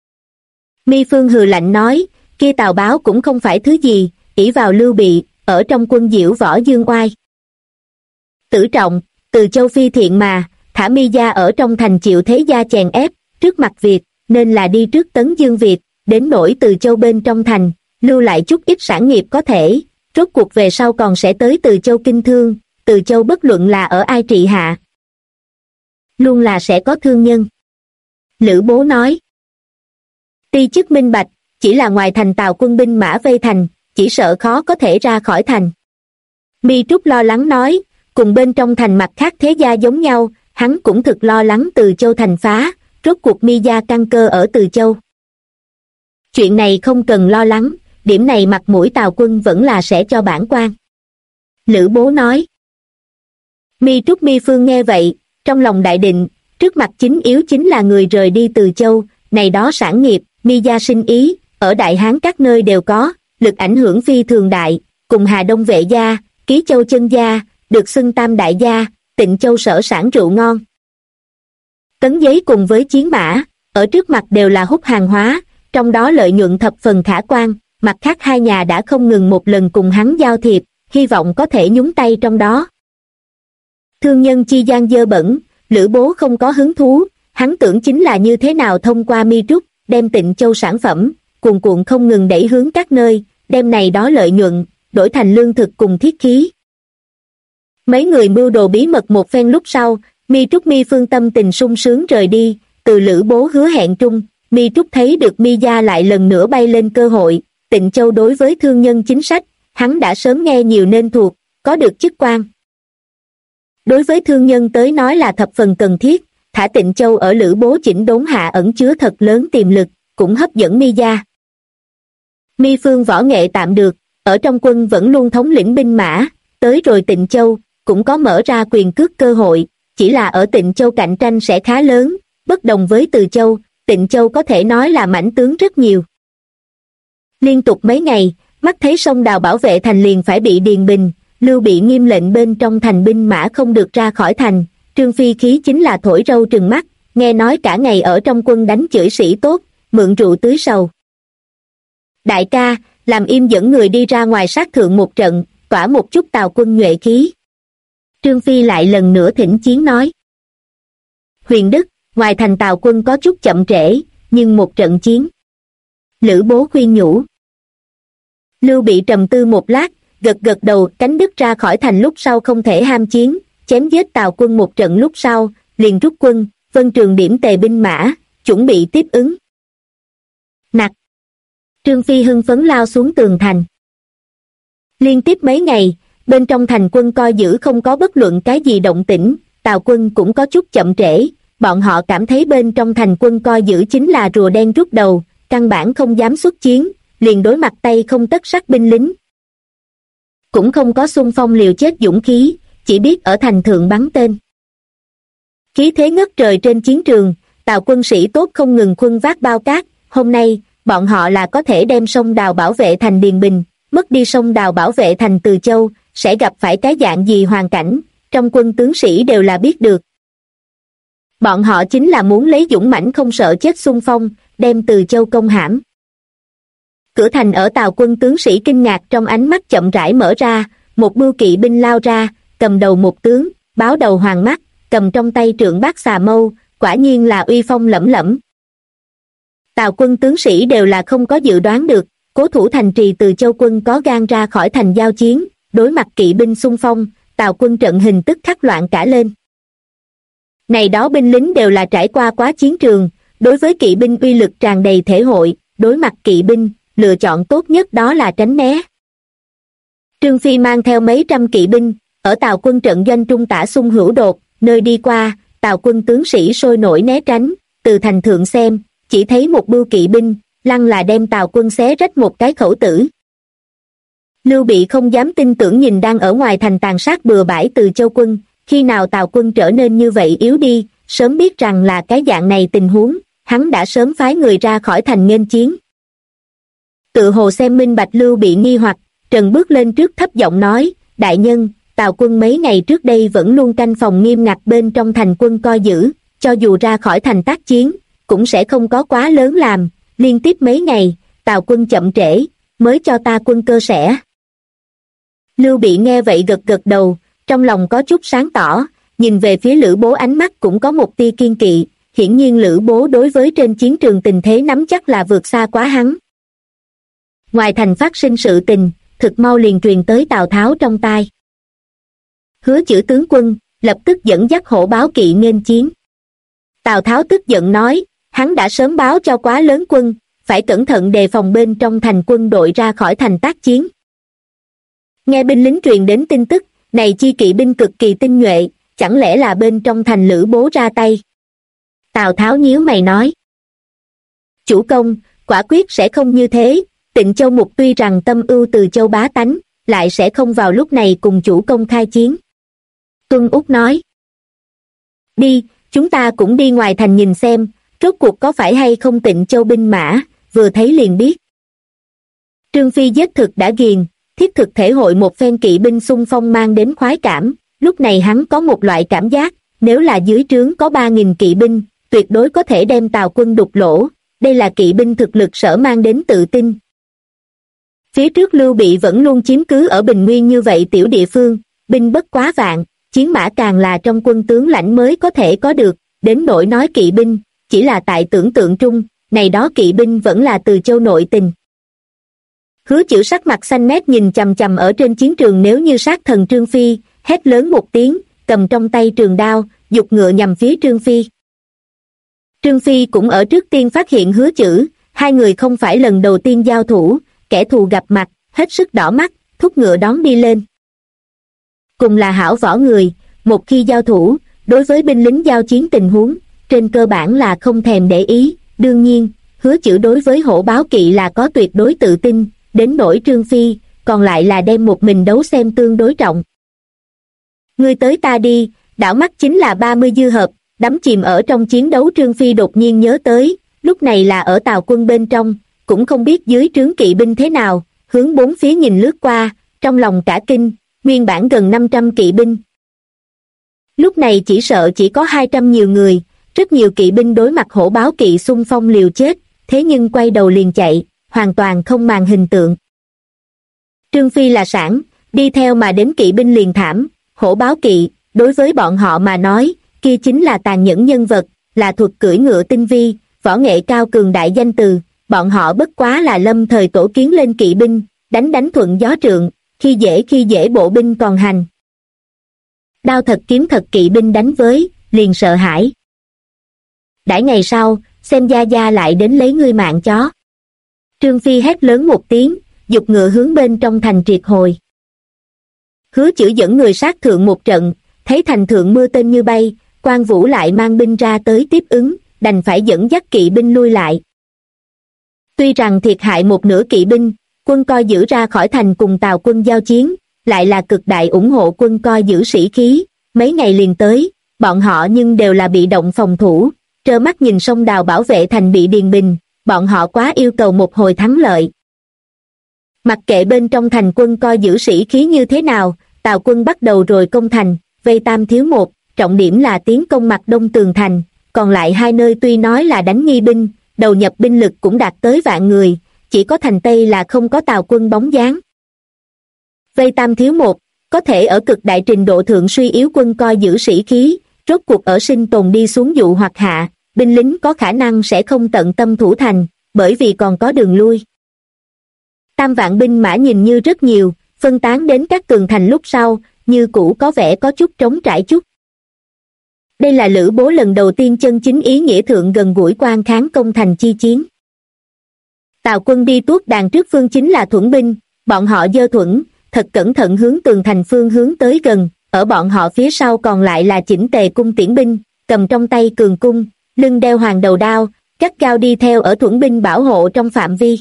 Mi Phương hừ lạnh nói, kia Tào báo cũng không phải thứ gì, ỷ vào Lưu Bị, ở trong quân diễu võ dương oai. Tử trọng, Từ Châu phi thiện mà, thả Mi gia ở trong thành chịu thế gia chèn ép, trước mặt Việt, nên là đi trước tấn dương Việt, đến nỗi Từ Châu bên trong thành, lưu lại chút ít sản nghiệp có thể, rốt cuộc về sau còn sẽ tới Từ Châu kinh thương, Từ Châu bất luận là ở ai trị hạ. Luôn là sẽ có thương nhân. Lữ Bố nói. Ti chức minh bạch, chỉ là ngoài thành Tào quân binh mã vây thành, chỉ sợ khó có thể ra khỏi thành. Mi Trúc lo lắng nói, cùng bên trong thành mặt khác thế gia giống nhau, hắn cũng thực lo lắng Từ Châu thành phá, rốt cuộc Mi gia căn cơ ở Từ Châu. Chuyện này không cần lo lắng, điểm này mặt mũi Tào quân vẫn là sẽ cho bản quan. Lữ Bố nói. Mi Trúc Mi Phương nghe vậy, trong lòng đại định, trước mặt chính yếu chính là người rời đi Từ Châu, này đó sản nghiệp, Mi gia sinh ý, ở Đại Hán các nơi đều có, lực ảnh hưởng phi thường đại, cùng Hà Đông Vệ gia, Ký Châu Chân gia, được xưng tam đại gia, Tịnh Châu sở sản rượu ngon. Tấn giấy cùng với chiến mã, ở trước mặt đều là hút hàng hóa, trong đó lợi nhuận thập phần khả quan, mặt khác hai nhà đã không ngừng một lần cùng hắn giao thiệp, hy vọng có thể nhúng tay trong đó. Thương nhân chi gian dơ bẩn, Lữ Bố không có hứng thú, hắn tưởng chính là như thế nào thông qua Mi Trúc, đem Tịnh Châu sản phẩm, cuồn cuộn không ngừng đẩy hướng các nơi, đem này đó lợi nhuận, đổi thành lương thực cùng thiết khí. Mấy người mưu đồ bí mật một phen lúc sau, Mi Trúc Mi Phương tâm tình sung sướng rời đi, từ Lữ Bố hứa hẹn trung, Mi Trúc thấy được Mi gia lại lần nữa bay lên cơ hội, Tịnh Châu đối với thương nhân chính sách, hắn đã sớm nghe nhiều nên thuộc, có được chức quan. Đối với thương nhân tới nói là thập phần cần thiết, thả Tịnh Châu ở Lữ Bố chỉnh đốn hạ ẩn chứa thật lớn tiềm lực, cũng hấp dẫn Mi gia. Mi Phương võ nghệ tạm được, ở trong quân vẫn luôn thống lĩnh binh mã, tới rồi Tịnh Châu, cũng có mở ra quyền cước cơ hội, chỉ là ở Tịnh Châu cạnh tranh sẽ khá lớn, bất đồng với Từ Châu, Tịnh Châu có thể nói là mãnh tướng rất nhiều. Liên tục mấy ngày, mắt thấy sông Đào bảo vệ thành liền phải bị điền bình, Lưu Bị nghiêm lệnh bên trong thành binh mã không được ra khỏi thành, Trương Phi khí chính là thổi râu trừng mắt, nghe nói cả ngày ở trong quân đánh chửi sĩ tốt, mượn rượu tưới sầu. Đại ca, làm im dẫn người đi ra ngoài sát thượng một trận, tỏa một chút Tào quân nhuệ khí. Trương Phi lại lần nữa thỉnh chiến nói. Huyền Đức, ngoài thành Tào quân có chút chậm trễ, nhưng một trận chiến Lữ Bố khuyên nhủ. Lưu Bị trầm tư một lát, gật gật đầu. Cánh đứt ra khỏi thành lúc sau không thể ham chiến, chém giết Tào quân một trận lúc sau, liền rút quân. Vân Trường điểm tề binh mã, chuẩn bị tiếp ứng. Nặc! Trương Phi hưng phấn lao xuống tường thành. Liên tiếp mấy ngày, bên trong thành quân coi giữ không có bất luận cái gì động tĩnh, Tào quân cũng có chút chậm trễ, bọn họ cảm thấy bên trong thành quân coi giữ chính là rùa đen rút đầu, căn bản không dám xuất chiến, liền đối mặt tay không tất sắt binh lính. Cũng không có xung phong liều chết dũng khí, chỉ biết ở thành thượng bắn tên. Khí thế ngất trời trên chiến trường, Tào quân sĩ tốt không ngừng khuân vác bao cát, hôm nay, bọn họ là có thể đem sông Đào bảo vệ thành Điền Bình, mất đi sông Đào bảo vệ thành Từ Châu, sẽ gặp phải cái dạng gì hoàn cảnh, trong quân tướng sĩ đều là biết được. Bọn họ chính là muốn lấy dũng mãnh không sợ chết xung phong, đem Từ Châu công hãm. Cửa thành ở Tào quân tướng sĩ kinh ngạc trong ánh mắt chậm rãi mở ra, một bưu kỵ binh lao ra, cầm đầu một tướng, báo đầu hoàng mắt, cầm trong tay trượng bát xà mâu, quả nhiên là uy phong lẫm lẫm. Tào quân tướng sĩ đều là không có dự đoán được, cố thủ thành trì Từ Châu quân có gan ra khỏi thành giao chiến, đối mặt kỵ binh xung phong, Tào quân trận hình tức khắc loạn cả lên. Này đó binh lính đều là trải qua quá chiến trường, đối với kỵ binh uy lực tràn đầy thể hội, đối mặt kỵ binh, lựa chọn tốt nhất đó là tránh né. Trương Phi mang theo mấy trăm kỵ binh, ở Tào quân trận doanh trung tả xung hữu đột, nơi đi qua, Tào quân tướng sĩ sôi nổi né tránh, từ thành thượng xem, chỉ thấy một bưu kỵ binh, lăng là đem Tào quân xé rách một cái khẩu tử. Lưu Bị không dám tin tưởng nhìn đang ở ngoài thành tàn sát bừa bãi Từ Châu quân, khi nào Tào quân trở nên như vậy yếu đi, sớm biết rằng là cái dạng này tình huống, hắn đã sớm phái người ra khỏi thành nghênh chiến. Tự hồ xem minh bạch Lưu Bị nghi hoặc, Trần bước lên trước thấp giọng nói, đại nhân, Tào quân mấy ngày trước đây vẫn luôn canh phòng nghiêm ngặt bên trong thành quân coi giữ, cho dù ra khỏi thành tác chiến, cũng sẽ không có quá lớn làm, liên tiếp mấy ngày, Tào quân chậm trễ, mới cho ta quân cơ sẽ. Lưu Bị nghe vậy gật gật đầu, trong lòng có chút sáng tỏ, nhìn về phía Lữ Bố ánh mắt cũng có một tia kiên kỵ, hiển nhiên Lữ Bố đối với trên chiến trường tình thế nắm chắc là vượt xa quá hắn. Ngoài thành phát sinh sự tình, thực mau liền truyền tới Tào Tháo trong tai. Hứa Chử tướng quân, lập tức dẫn dắt hổ báo kỵ nghênh chiến. Tào Tháo tức giận nói, hắn đã sớm báo cho quá lớn quân, phải cẩn thận đề phòng bên trong thành quân đội ra khỏi thành tác chiến. Nghe binh lính truyền đến tin tức, này chi kỵ binh cực kỳ tinh nhuệ, chẳng lẽ là bên trong thành Lữ Bố ra tay? Tào Tháo nhíu mày nói. Chủ công, quả quyết sẽ không như thế, Tịnh Châu Mục tuy rằng tâm ưu Từ Châu bá tánh, lại sẽ không vào lúc này cùng chủ công khai chiến. Tuân Úc nói. Đi, chúng ta cũng đi ngoài thành nhìn xem, rốt cuộc có phải hay không Tịnh Châu binh mã, vừa thấy liền biết. Trương Phi giết thực đã ghiền, thiết thực thể hội một phen kỵ binh xung phong mang đến khoái cảm, lúc này hắn có một loại cảm giác, nếu là dưới trướng có 3.000 kỵ binh, tuyệt đối có thể đem Tào quân đục lỗ, đây là kỵ binh thực lực sở mang đến tự tin. Phía trước Lưu Bị vẫn luôn chiếm cứ ở Bình Nguyên như vậy tiểu địa phương, binh bất quá vạn, chiến mã càng là trong quân tướng lãnh mới có thể có được, đến nỗi nói kỵ binh, chỉ là tại tưởng tượng trung, này đó kỵ binh vẫn là Từ Châu nội tình. Hứa Chử sắc mặt xanh mét nhìn chằm chằm ở trên chiến trường nếu như sát thần Trương Phi, hét lớn một tiếng, cầm trong tay trường đao, giục ngựa nhằm phía Trương Phi. Trương Phi cũng ở trước tiên phát hiện Hứa Chử, hai người không phải lần đầu tiên giao thủ, kẻ thù gặp mặt, hết sức đỏ mắt, thúc ngựa đón đi lên. Cùng là hảo võ người, một khi giao thủ, đối với binh lính giao chiến tình huống, trên cơ bản là không thèm để ý, đương nhiên, Hứa Chử đối với hổ báo kỵ là có tuyệt đối tự tin, đến nỗi Trương Phi, còn lại là đem một mình đấu xem tương đối trọng. Ngươi tới ta đi, đảo mắt chính là 30 dư hợp, đắm chìm ở trong chiến đấu Trương Phi đột nhiên nhớ tới, lúc này là ở Tào quân bên trong, cũng không biết dưới trướng kỵ binh thế nào, hướng bốn phía nhìn lướt qua, trong lòng cả kinh, nguyên bản gần 500 kỵ binh. Lúc này chỉ sợ chỉ có 200 nhiều người, rất nhiều kỵ binh đối mặt hổ báo kỵ xung phong liều chết, thế nhưng quay đầu liền chạy, hoàn toàn không màng hình tượng. Trương Phi là sản, đi theo mà đến kỵ binh liền thảm, hổ báo kỵ, đối với bọn họ mà nói, kia chính là tàn nhẫn nhân vật, là thuật cưỡi ngựa tinh vi, võ nghệ cao cường đại danh từ, bọn họ bất quá là lâm thời tổ kiến lên kỵ binh, đánh thuận gió trượng, khi dễ bộ binh còn hành. Đao thật kiếm thật kỵ binh đánh với, liền sợ hãi. Đãi ngày sau, xem gia gia lại đến lấy ngươi mạng chó. Trương Phi hét lớn một tiếng, giục ngựa hướng bên trong thành triệt hồi. Hứa Chử dẫn người sát thượng một trận, thấy thành thượng mưa tên như bay, Quan Vũ lại mang binh ra tới tiếp ứng, đành phải dẫn dắt kỵ binh lui lại. Tuy rằng thiệt hại một nửa kỵ binh, quân coi giữ ra khỏi thành cùng Tào quân giao chiến, lại là cực đại ủng hộ quân coi giữ sĩ khí, mấy ngày liền tới, bọn họ nhưng đều là bị động phòng thủ, trơ mắt nhìn sông Đào bảo vệ thành bị điền bình, bọn họ quá yêu cầu một hồi thắng lợi. Mặc kệ bên trong thành quân coi giữ sĩ khí như thế nào, Tào quân bắt đầu rồi công thành, vây tam thiếu một, trọng điểm là tiến công mặt đông tường thành, còn lại hai nơi tuy nói là đánh nghi binh, đầu nhập binh lực cũng đạt tới vạn người, chỉ có thành Tây là không có Tào quân bóng dáng. Vây tam thiếu một, có thể ở cực đại trình độ thượng suy yếu quân coi giữ sĩ khí, rốt cuộc ở sinh tồn đi xuống dụ hoặc hạ, binh lính có khả năng sẽ không tận tâm thủ thành, bởi vì còn có đường lui. Tam vạn binh mã nhìn như rất nhiều, phân tán đến các tường thành lúc sau, như cũ có vẻ có chút trống trải chút. Đây là Lữ Bố lần đầu tiên chân chính ý nghĩa thượng gần gũi quan kháng công thành chi chiến. Tào quân đi tuốt đàn trước phương chính là Thuẫn binh, bọn họ giơ thuẫn, thật cẩn thận hướng tường thành phương hướng tới gần, ở bọn họ phía sau còn lại là chỉnh tề cung tiễn binh, cầm trong tay cường cung, lưng đeo hoàng đầu đao, gắt gao đi theo ở Thuẫn binh bảo hộ trong phạm vi.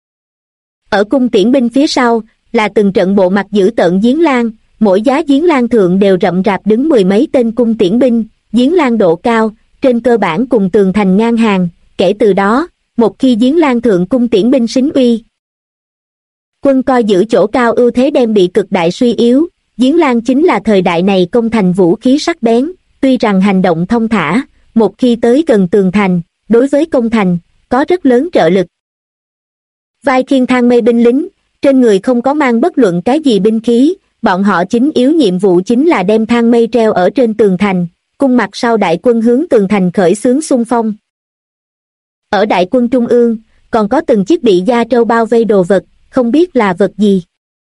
Ở cung tiễn binh phía sau, là từng trận bộ mặt dữ tợn giếng lan, mỗi giá giếng lan thượng đều rậm rạp đứng mười mấy tên cung tiễn binh, giếng lan độ cao, trên cơ bản cùng tường thành ngang hàng, kể từ đó, một khi giếng lan thượng cung tiễn binh xính uy. Quân coi giữ chỗ cao ưu thế đem bị cực đại suy yếu, giếng lan chính là thời đại này công thành vũ khí sắc bén, tuy rằng hành động thông thả, một khi tới gần tường thành, đối với công thành, có rất lớn trợ lực. Vai khiêng thang mây binh lính, trên người không có mang bất luận cái gì binh khí, bọn họ chính yếu nhiệm vụ chính là đem thang mây treo ở trên tường thành, cung mặt sau đại quân hướng tường thành khởi xướng xung phong. Ở đại quân trung ương, còn có từng chiếc bị da trâu bao vây đồ vật, không biết là vật gì.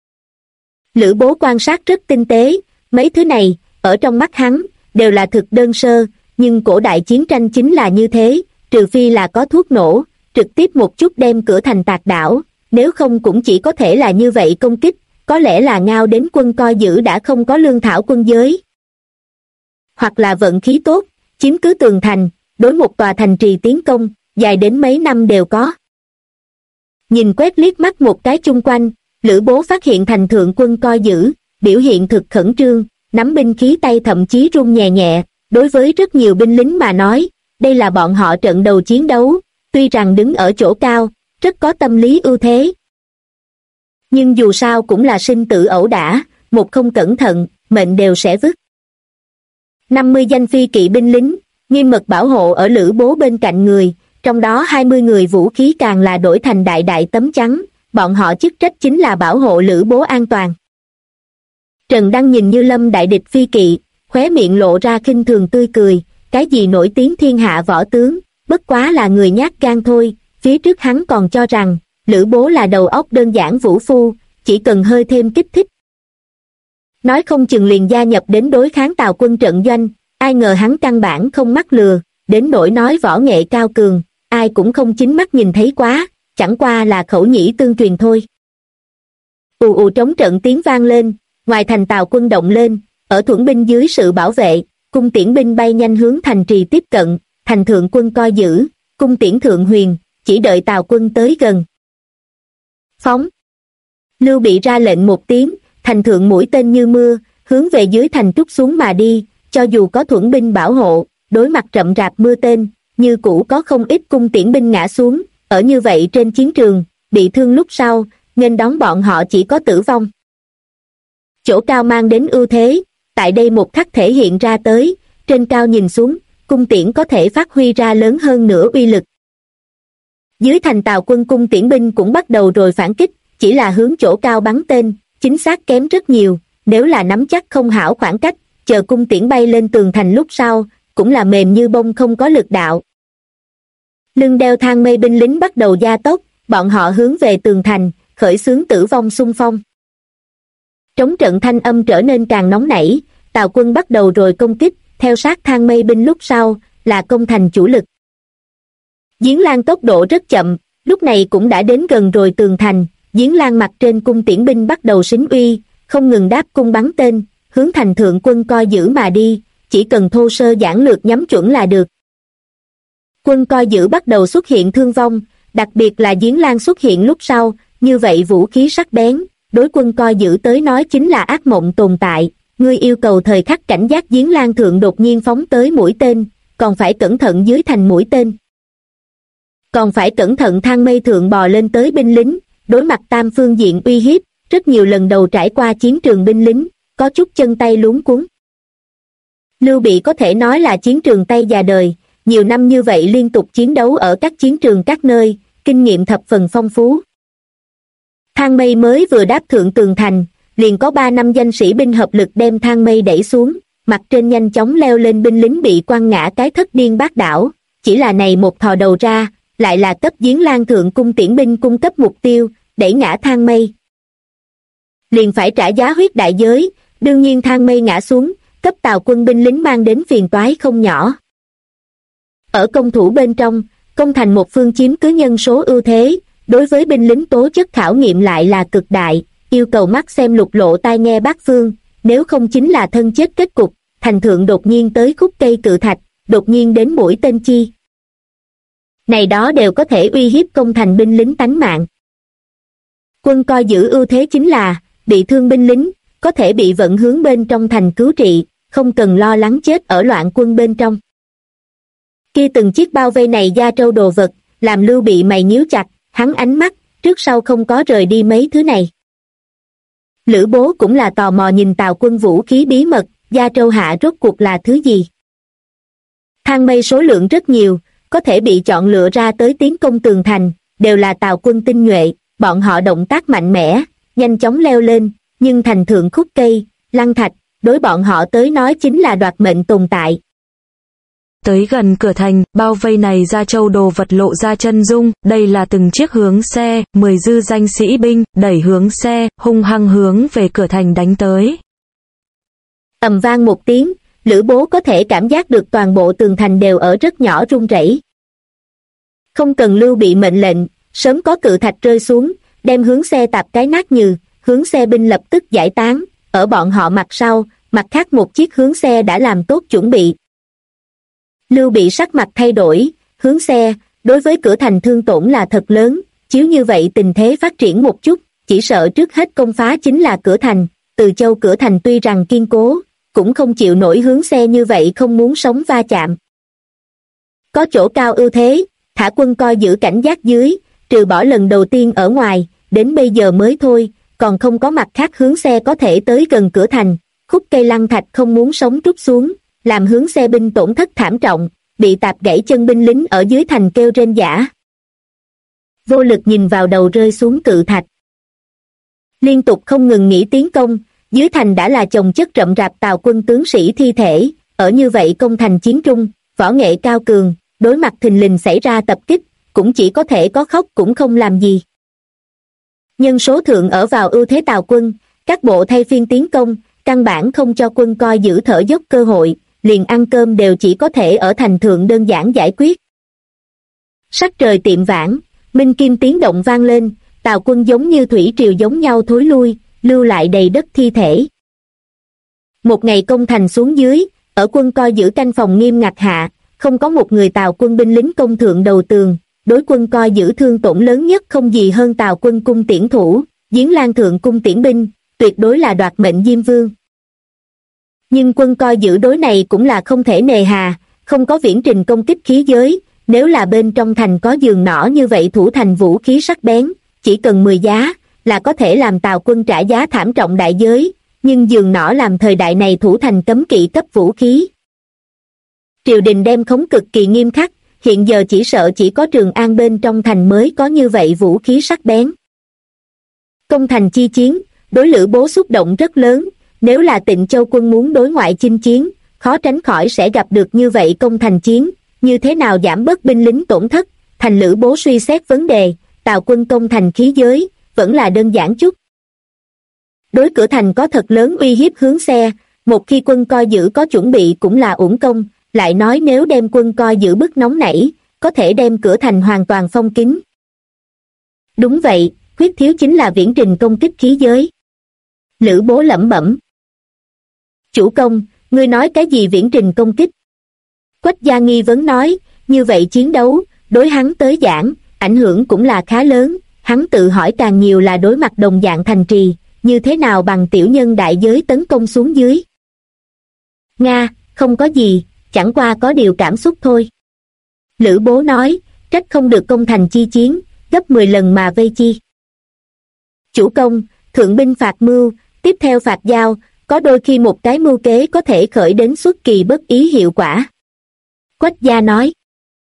Lữ Bố quan sát rất tinh tế, mấy thứ này, ở trong mắt hắn, đều là thực đơn sơ, nhưng cổ đại chiến tranh chính là như thế, trừ phi là có thuốc nổ, trực tiếp một chút đem cửa thành tạc đảo, nếu không cũng chỉ có thể là như vậy công kích, có lẽ là ngao đến quân coi giữ đã không có lương thảo quân giới. Hoặc là vận khí tốt, chiếm cứ tường thành, đối một tòa thành trì tiến công, dài đến mấy năm đều có. Nhìn quét liếc mắt một cái chung quanh, Lữ Bố phát hiện thành thượng quân coi giữ, biểu hiện thực khẩn trương, nắm binh khí tay thậm chí run nhẹ nhẹ, đối với rất nhiều binh lính mà nói, đây là bọn họ trận đầu chiến đấu, tuy rằng đứng ở chỗ cao, rất có tâm lý ưu thế. Nhưng dù sao cũng là sinh tử ẩu đả, một không cẩn thận, mệnh đều sẽ vứt. 50 danh phi kỵ binh lính, nghiêm mật bảo hộ ở Lữ Bố bên cạnh người, trong đó 20 người vũ khí càng là đổi thành đại đại tấm trắng, bọn họ chức trách chính là bảo hộ Lữ Bố an toàn. Trần Đăng nhìn Như Lâm đại địch phi kỵ, khóe miệng lộ ra khinh thường tươi cười, cái gì nổi tiếng thiên hạ võ tướng, bất quá là người nhát gan thôi, phía trước hắn còn cho rằng, Lữ Bố là đầu óc đơn giản vũ phu, chỉ cần hơi thêm kích thích. Nói không chừng liền gia nhập đến đối kháng Tào quân trận doanh, ai ngờ hắn căn bản không mắc lừa, đến nỗi nói võ nghệ cao cường, ai cũng không chính mắt nhìn thấy quá, chẳng qua là khẩu nhĩ tương truyền thôi. Ù ù trống trận tiếng vang lên, ngoài thành Tào quân động lên, ở Thuẫn binh dưới sự bảo vệ, cung tiễn binh bay nhanh hướng thành trì tiếp cận, thành thượng quân coi giữ, cung tiễn thượng huyền, chỉ đợi Tào quân tới gần. Phóng! Lưu Bị ra lệnh một tiếng, thành thượng mũi tên như mưa, hướng về dưới thành trút xuống mà đi, cho dù có Thuẫn binh bảo hộ, đối mặt rậm rạp mưa tên, như cũ có không ít cung tiễn binh ngã xuống, ở như vậy trên chiến trường, bị thương lúc sau, nghênh đón bọn họ chỉ có tử vong. Chỗ cao mang đến ưu thế, tại đây một khắc thể hiện ra tới, trên cao nhìn xuống, cung tiễn có thể phát huy ra lớn hơn nữa uy lực. Dưới thành Tào quân cung tiễn binh cũng bắt đầu rồi phản kích, chỉ là hướng chỗ cao bắn tên, chính xác kém rất nhiều, nếu là nắm chắc không hảo khoảng cách, chờ cung tiễn bay lên tường thành lúc sau, cũng là mềm như bông không có lực đạo. Lưng đeo thang mây binh lính bắt đầu gia tốc, bọn họ hướng về tường thành, khởi xướng tử vong xung phong. Trống trận thanh âm trở nên càng nóng nảy, Tào quân bắt đầu rồi công kích, theo sát thang mây binh lúc sau, là công thành chủ lực. Diến Lan tốc độ rất chậm, lúc này cũng đã đến gần rồi tường thành, Diến Lan mặt trên cung tiễn binh bắt đầu xính uy, không ngừng đáp cung bắn tên, hướng thành thượng quân coi giữ mà đi, chỉ cần thô sơ giản lược nhắm chuẩn là được. Quân coi giữ bắt đầu xuất hiện thương vong, đặc biệt là Diến Lan xuất hiện lúc sau, như vậy vũ khí sắc bén, đối quân coi giữ tới nói chính là ác mộng tồn tại. Ngươi yêu cầu thời khắc cảnh giác Diến Lan thượng đột nhiên phóng tới mũi tên, còn phải cẩn thận dưới thành mũi tên. Còn phải cẩn thận thang mây thượng bò lên tới binh lính, đối mặt tam phương diện uy hiếp, rất nhiều lần đầu trải qua chiến trường binh lính, có chút chân tay luống cuống. Lưu Bị có thể nói là chiến trường tay già đời, nhiều năm như vậy liên tục chiến đấu ở các chiến trường các nơi, kinh nghiệm thập phần phong phú. Thang mây mới vừa đáp thượng tường thành, liền có 3 năm danh sĩ binh hợp lực đem thang mây đẩy xuống, mặt trên nhanh chóng leo lên binh lính bị quăng ngã cái thất điên bát đảo, chỉ là này một thò đầu ra, lại là cấp Diến Lan thượng cung tiễn binh cung cấp mục tiêu, đẩy ngã thang mây. Liền phải trả giá huyết đại giới, đương nhiên thang mây ngã xuống, cấp Tào quân binh lính mang đến phiền toái không nhỏ. Ở công thủ bên trong, công thành một phương chiếm cứ nhân số ưu thế, đối với binh lính tố chất khảo nghiệm lại là cực đại, yêu cầu mắt xem lục lộ tai nghe bát phương, nếu không chính là thân chết kết cục, thành thượng đột nhiên tới khúc cây cự thạch, đột nhiên đến mũi tên chi. Này đó đều có thể uy hiếp công thành binh lính tánh mạng. Quân coi giữ ưu thế chính là, bị thương binh lính, có thể bị vận hướng bên trong thành cứu trị, không cần lo lắng chết ở loạn quân bên trong. Kia từng chiếc bao vây này da trâu đồ vật, làm Lưu Bị mày nhíu chặt, hắn ánh mắt, trước sau không có rời đi mấy thứ này. Lữ Bố cũng là tò mò nhìn Tào quân vũ khí bí mật, da trâu hạ rốt cuộc là thứ gì. Thang mây số lượng rất nhiều, có thể bị chọn lựa ra tới tiến công tường thành, đều là Tào quân tinh nhuệ, bọn họ động tác mạnh mẽ, nhanh chóng leo lên, nhưng thành thượng khúc cây, lăng thạch, đối bọn họ tới nói chính là đoạt mệnh tồn tại. Tới gần cửa thành, bao vây này ra châu đồ vật lộ ra chân dung, đây là từng chiếc hướng xe, 10 dư danh sĩ binh, đẩy hướng xe, hung hăng hướng về cửa thành đánh tới. Ầm vang một tiếng, Lữ Bố có thể cảm giác được toàn bộ tường thành đều ở rất nhỏ rung rẩy. Không cần Lưu Bị mệnh lệnh, sớm có cự thạch rơi xuống, đem hướng xe tạp cái nát nhừ, hướng xe binh lập tức giải tán, ở bọn họ mặt sau, mặt khác một chiếc hướng xe đã làm tốt chuẩn bị. Lưu Bị sắc mặt thay đổi, hướng xe, đối với cửa thành thương tổn là thật lớn, chiếu như vậy tình thế phát triển một chút, chỉ sợ trước hết công phá chính là cửa thành, Từ Châu cửa thành tuy rằng kiên cố, cũng không chịu nổi hướng xe như vậy không muốn sống va chạm. Có chỗ cao ưu thế, thả quân coi giữ cảnh giác dưới, trừ bỏ lần đầu tiên ở ngoài, đến bây giờ mới thôi, còn không có mặt khác hướng xe có thể tới gần cửa thành, khúc cây lăng thạch không muốn sống trút xuống, làm hướng xe binh tổn thất thảm trọng, bị tạp gãy chân binh lính ở dưới thành kêu rên rả. Vô lực nhìn vào đầu rơi xuống cự thạch. Liên tục không ngừng nghỉ tiến công, dưới thành đã là chồng chất rậm rạp Tào quân tướng sĩ thi thể, ở như vậy công thành chiến trung, võ nghệ cao cường, đối mặt thình lình xảy ra tập kích, cũng chỉ có thể có khóc cũng không làm gì. Nhân số thượng ở vào ưu thế Tào quân, các bộ thay phiên tiến công, căn bản không cho quân coi giữ thở dốc cơ hội, liền ăn cơm đều chỉ có thể ở thành thượng đơn giản giải quyết. Sắc trời tiệm vãn, minh kim tiếng động vang lên, Tào quân giống như thủy triều giống nhau thối lui, lưu lại đầy đất thi thể. Một ngày công thành xuống dưới, ở quân coi giữ canh phòng nghiêm ngặt hạ, không có một người Tào quân binh lính công thượng đầu tường, đối quân coi giữ thương tổn lớn nhất không gì hơn Tào quân cung tiễn thủ, Diến Lan thượng cung tiễn binh, tuyệt đối là đoạt mệnh diêm vương. Nhưng quân coi giữ đối này cũng là không thể nề hà, không có viễn trình công kích khí giới, nếu là bên trong thành có giường nỏ như vậy thủ thành vũ khí sắc bén, chỉ cần 10 giá, là có thể làm Tào quân trả giá thảm trọng đại giới, nhưng giường nỏ làm thời đại này thủ thành cấm kỵ cấp vũ khí. Triều đình đem khống cực kỳ nghiêm khắc, hiện giờ chỉ sợ chỉ có Trường An bên trong thành mới có như vậy vũ khí sắc bén. Công thành chi chiến, đối Lữ Bố xúc động rất lớn, nếu là Tịnh Châu quân muốn đối ngoại chinh chiến, khó tránh khỏi sẽ gặp được như vậy công thành chiến, như thế nào giảm bớt binh lính tổn thất, thành Lữ Bố suy xét vấn đề, Tào quân công thành khí giới, vẫn là đơn giản chút. Đối cửa thành có thật lớn uy hiếp hướng xe, một khi quân coi giữ có chuẩn bị cũng là uổng công, lại nói nếu đem quân coi giữ bức nóng nảy, có thể đem cửa thành hoàn toàn phong kín. Đúng vậy, khuyết thiếu chính là viễn trình công kích khí giới. Lữ Bố lẩm bẩm. Chủ công, ngươi nói cái gì viễn trình công kích? Quách gia nghi vấn nói, như vậy chiến đấu, đối hắn tới giảng, ảnh hưởng cũng là khá lớn, hắn tự hỏi càng nhiều là đối mặt đồng dạng thành trì, như thế nào bằng tiểu nhân đại giới tấn công xuống dưới. Nga, không có gì, chẳng qua có điều cảm xúc thôi. Lữ Bố nói, trách không được công thành chi chiến, gấp 10 lần mà vây chi. Chủ công, thượng binh phạt mưu, tiếp theo phạt giao, có đôi khi một cái mưu kế có thể khởi đến xuất kỳ bất ý hiệu quả. Quách gia nói.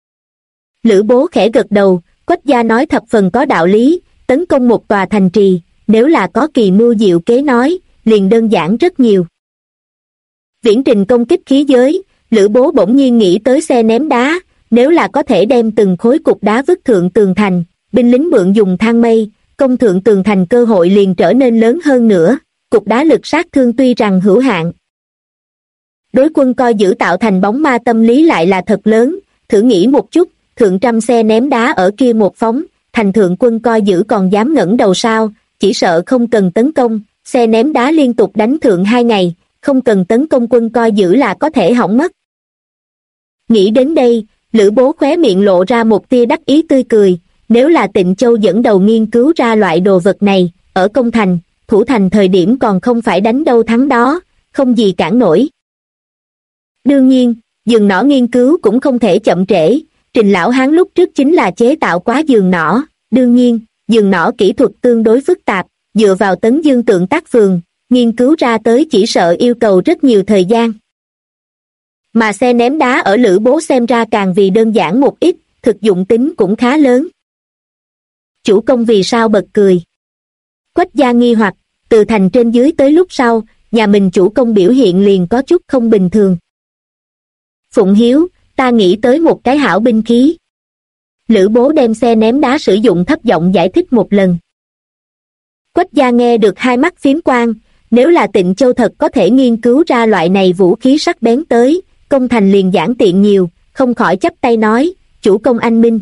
Lữ Bố khẽ gật đầu, Quách gia nói thập phần có đạo lý, tấn công một tòa thành trì, nếu là có kỳ mưu diệu kế nói, liền đơn giản rất nhiều. Viễn trình công kích khí giới, Lữ Bố bỗng nhiên nghĩ tới xe ném đá, nếu là có thể đem từng khối cục đá vứt thượng tường thành, binh lính mượn dùng thang mây, công thượng tường thành cơ hội liền trở nên lớn hơn nữa, cục đá lực sát thương tuy rằng hữu hạn. Đối quân coi giữ tạo thành bóng ma tâm lý lại là thật lớn, thử nghĩ một chút, thượng trăm xe ném đá ở kia một phóng, thành thượng quân coi giữ còn dám ngẩng đầu sao, chỉ sợ không cần tấn công, xe ném đá liên tục đánh thượng 2 ngày, không cần tấn công quân coi giữ là có thể hỏng mất. Nghĩ đến đây, Lữ Bố khóe miệng lộ ra một tia đắc ý tươi cười, nếu là Tịnh Châu dẫn đầu nghiên cứu ra loại đồ vật này, ở công thành, thủ thành thời điểm còn không phải đánh đâu thắng đó, không gì cản nổi. Đương nhiên, giường nỏ nghiên cứu cũng không thể chậm trễ, Trình lão hán lúc trước chính là chế tạo quá giường nỏ, đương nhiên, giường nỏ kỹ thuật tương đối phức tạp, dựa vào Tấn Dương tượng tác phường, nghiên cứu ra tới chỉ sợ yêu cầu rất nhiều thời gian. Mà xe ném đá ở Lữ Bố xem ra càng vì đơn giản một ít, thực dụng tính cũng khá lớn. Chủ công vì sao bật cười? Quách gia nghi hoặc, từ thành trên dưới tới lúc sau, nhà mình chủ công biểu hiện liền có chút không bình thường. Phụng Hiếu, ta nghĩ tới một cái hảo binh khí. Lữ Bố đem xe ném đá sử dụng thấp giọng giải thích một lần. Quách gia nghe được hai mắt phiếm quang, nếu là Tịnh Châu thật có thể nghiên cứu ra loại này vũ khí sắc bén tới, công thành liền giản tiện nhiều, không khỏi chắp tay nói, chủ công anh minh.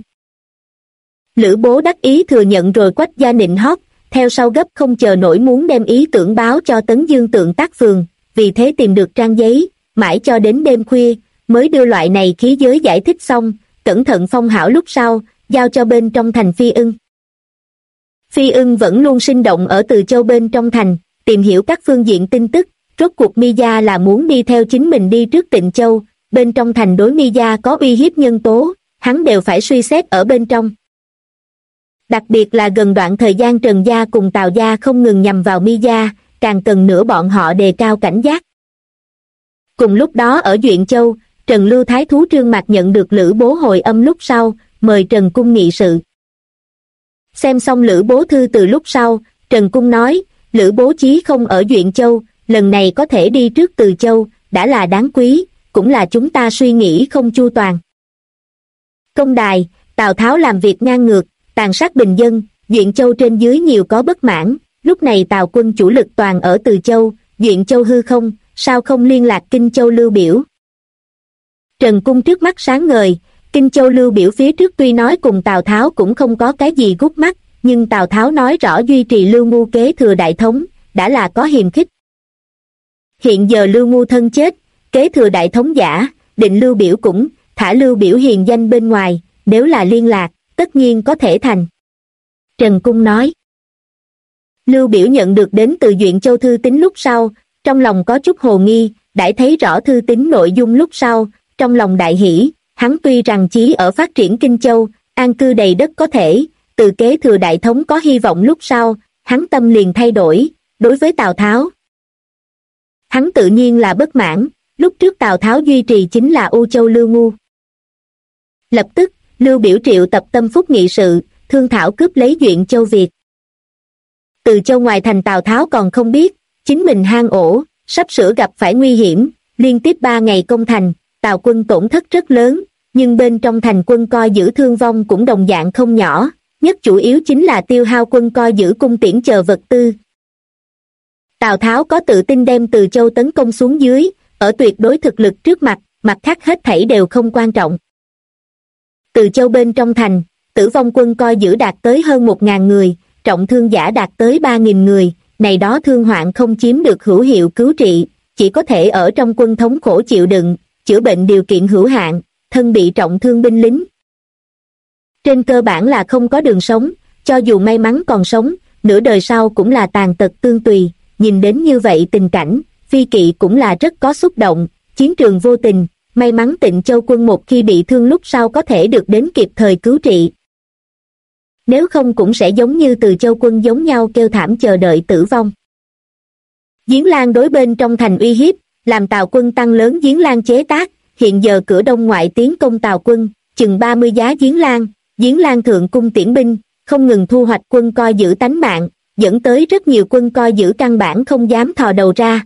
Lữ Bố đắc ý thừa nhận rồi Quách gia nịnh hót, theo sau gấp không chờ nổi muốn đem ý tưởng báo cho Tấn Dương tượng tác phường, vì thế tìm được trang giấy, mãi cho đến đêm khuya, mới đưa loại này khí giới giải thích xong, cẩn thận phong hảo lúc sau, giao cho bên trong thành Phi Ưng. Phi Ưng vẫn luôn sinh động ở Từ Châu bên trong thành, tìm hiểu các phương diện tin tức, rốt cuộc Mi Gia là muốn đi theo chính mình đi trước Tịnh Châu, bên trong thành đối Mi Gia có uy hiếp nhân tố, hắn đều phải suy xét ở bên trong. Đặc biệt là gần đoạn thời gian Trần Gia cùng Tào Gia không ngừng nhằm vào Mi Gia, càng cần nữa bọn họ đề cao cảnh giác. Cùng lúc đó ở Duyện Châu, Trần Lưu Thái Thú Trương Mạc nhận được Lữ Bố hồi âm lúc sau, mời Trần Cung nghị sự. Xem xong Lữ Bố thư từ lúc sau, Trần Cung nói, Lữ Bố chí không ở Duyện Châu, lần này có thể đi trước Từ Châu, đã là đáng quý, cũng là chúng ta suy nghĩ không chu toàn. Công đài, Tào Tháo làm việc ngang ngược, tàn sát bình dân, Duyện Châu trên dưới nhiều có bất mãn, lúc này Tào quân chủ lực toàn ở Từ Châu, Duyện Châu hư không, sao không liên lạc Kinh Châu Lưu Biểu? Trần Cung trước mắt sáng ngời, Kinh Châu Lưu Biểu phía trước tuy nói cùng Tào Tháo cũng không có cái gì gút mắt, nhưng Tào Tháo nói rõ duy trì Lưu Ngu kế thừa đại thống, đã là có hiềm khích. Hiện giờ Lưu Ngu thân chết, kế thừa đại thống giả, định Lưu Biểu cũng, thả Lưu Biểu hiền danh bên ngoài, nếu là liên lạc, tất nhiên có thể thành. Trần Cung nói. Lưu Biểu nhận được đến từ Duyện Châu thư tín lúc sau, trong lòng có chút hồ nghi, đãi thấy rõ thư tín nội dung lúc sau, trong lòng đại hỷ, hắn tuy rằng chí ở phát triển Kinh Châu, an cư đầy đất có thể, từ kế thừa đại thống có hy vọng lúc sau, hắn tâm liền thay đổi, đối với Tào Tháo. Hắn tự nhiên là bất mãn, lúc trước Tào Tháo duy trì chính là U Châu Lưu Ngu. Lập tức, Lưu Biểu triệu tập tâm phúc nghị sự, thương thảo cướp lấy Duyện Châu việc. Từ Châu ngoài thành Tào Tháo còn không biết, chính mình hang ổ, sắp sửa gặp phải nguy hiểm, liên tiếp 3 ngày công thành, Tào quân tổn thất rất lớn, nhưng bên trong thành quân coi giữ thương vong cũng đồng dạng không nhỏ, nhất chủ yếu chính là tiêu hao quân coi giữ cung tiễn chờ vật tư. Tào Tháo có tự tin đem Từ Châu tấn công xuống dưới, ở tuyệt đối thực lực trước mặt, mặt khác hết thảy đều không quan trọng. Từ Châu bên trong thành, tử vong quân coi giữ đạt tới hơn 1.000 người, trọng thương giả đạt tới 3.000 người, này đó thương hoạn không chiếm được hữu hiệu cứu trị, chỉ có thể ở trong quân thống khổ chịu đựng, chữa bệnh điều kiện hữu hạn, thân bị trọng thương binh lính. Trên cơ bản là không có đường sống, cho dù may mắn còn sống, nửa đời sau cũng là tàn tật tương tùy, nhìn đến như vậy tình cảnh, Phi Kỵ cũng là rất có xúc động, chiến trường vô tình, may mắn Tịnh Châu quân một khi bị thương lúc sau có thể được đến kịp thời cứu trị. Nếu không cũng sẽ giống như Từ Châu quân giống nhau kêu thảm chờ đợi tử vong. Giếng Lan đối bên trong thành uy hiếp, làm Tào quân tăng lớn giếng Lan chế tác, hiện giờ cửa đông ngoại tiến công Tào quân, chừng 30 giá giếng Lan thượng cung tiễn binh, không ngừng thu hoạch quân coi giữ tánh mạng, dẫn tới rất nhiều quân coi giữ căn bản không dám thò đầu ra.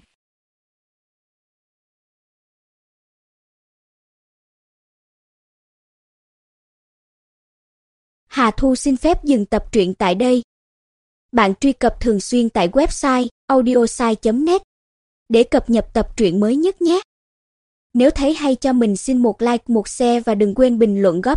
Hà Thu xin phép dừng tập truyện tại đây. Bạn truy cập thường xuyên tại website audiosai.net để cập nhật tập truyện mới nhất nhé. Nếu thấy hay cho mình xin một like, một share và đừng quên bình luận góp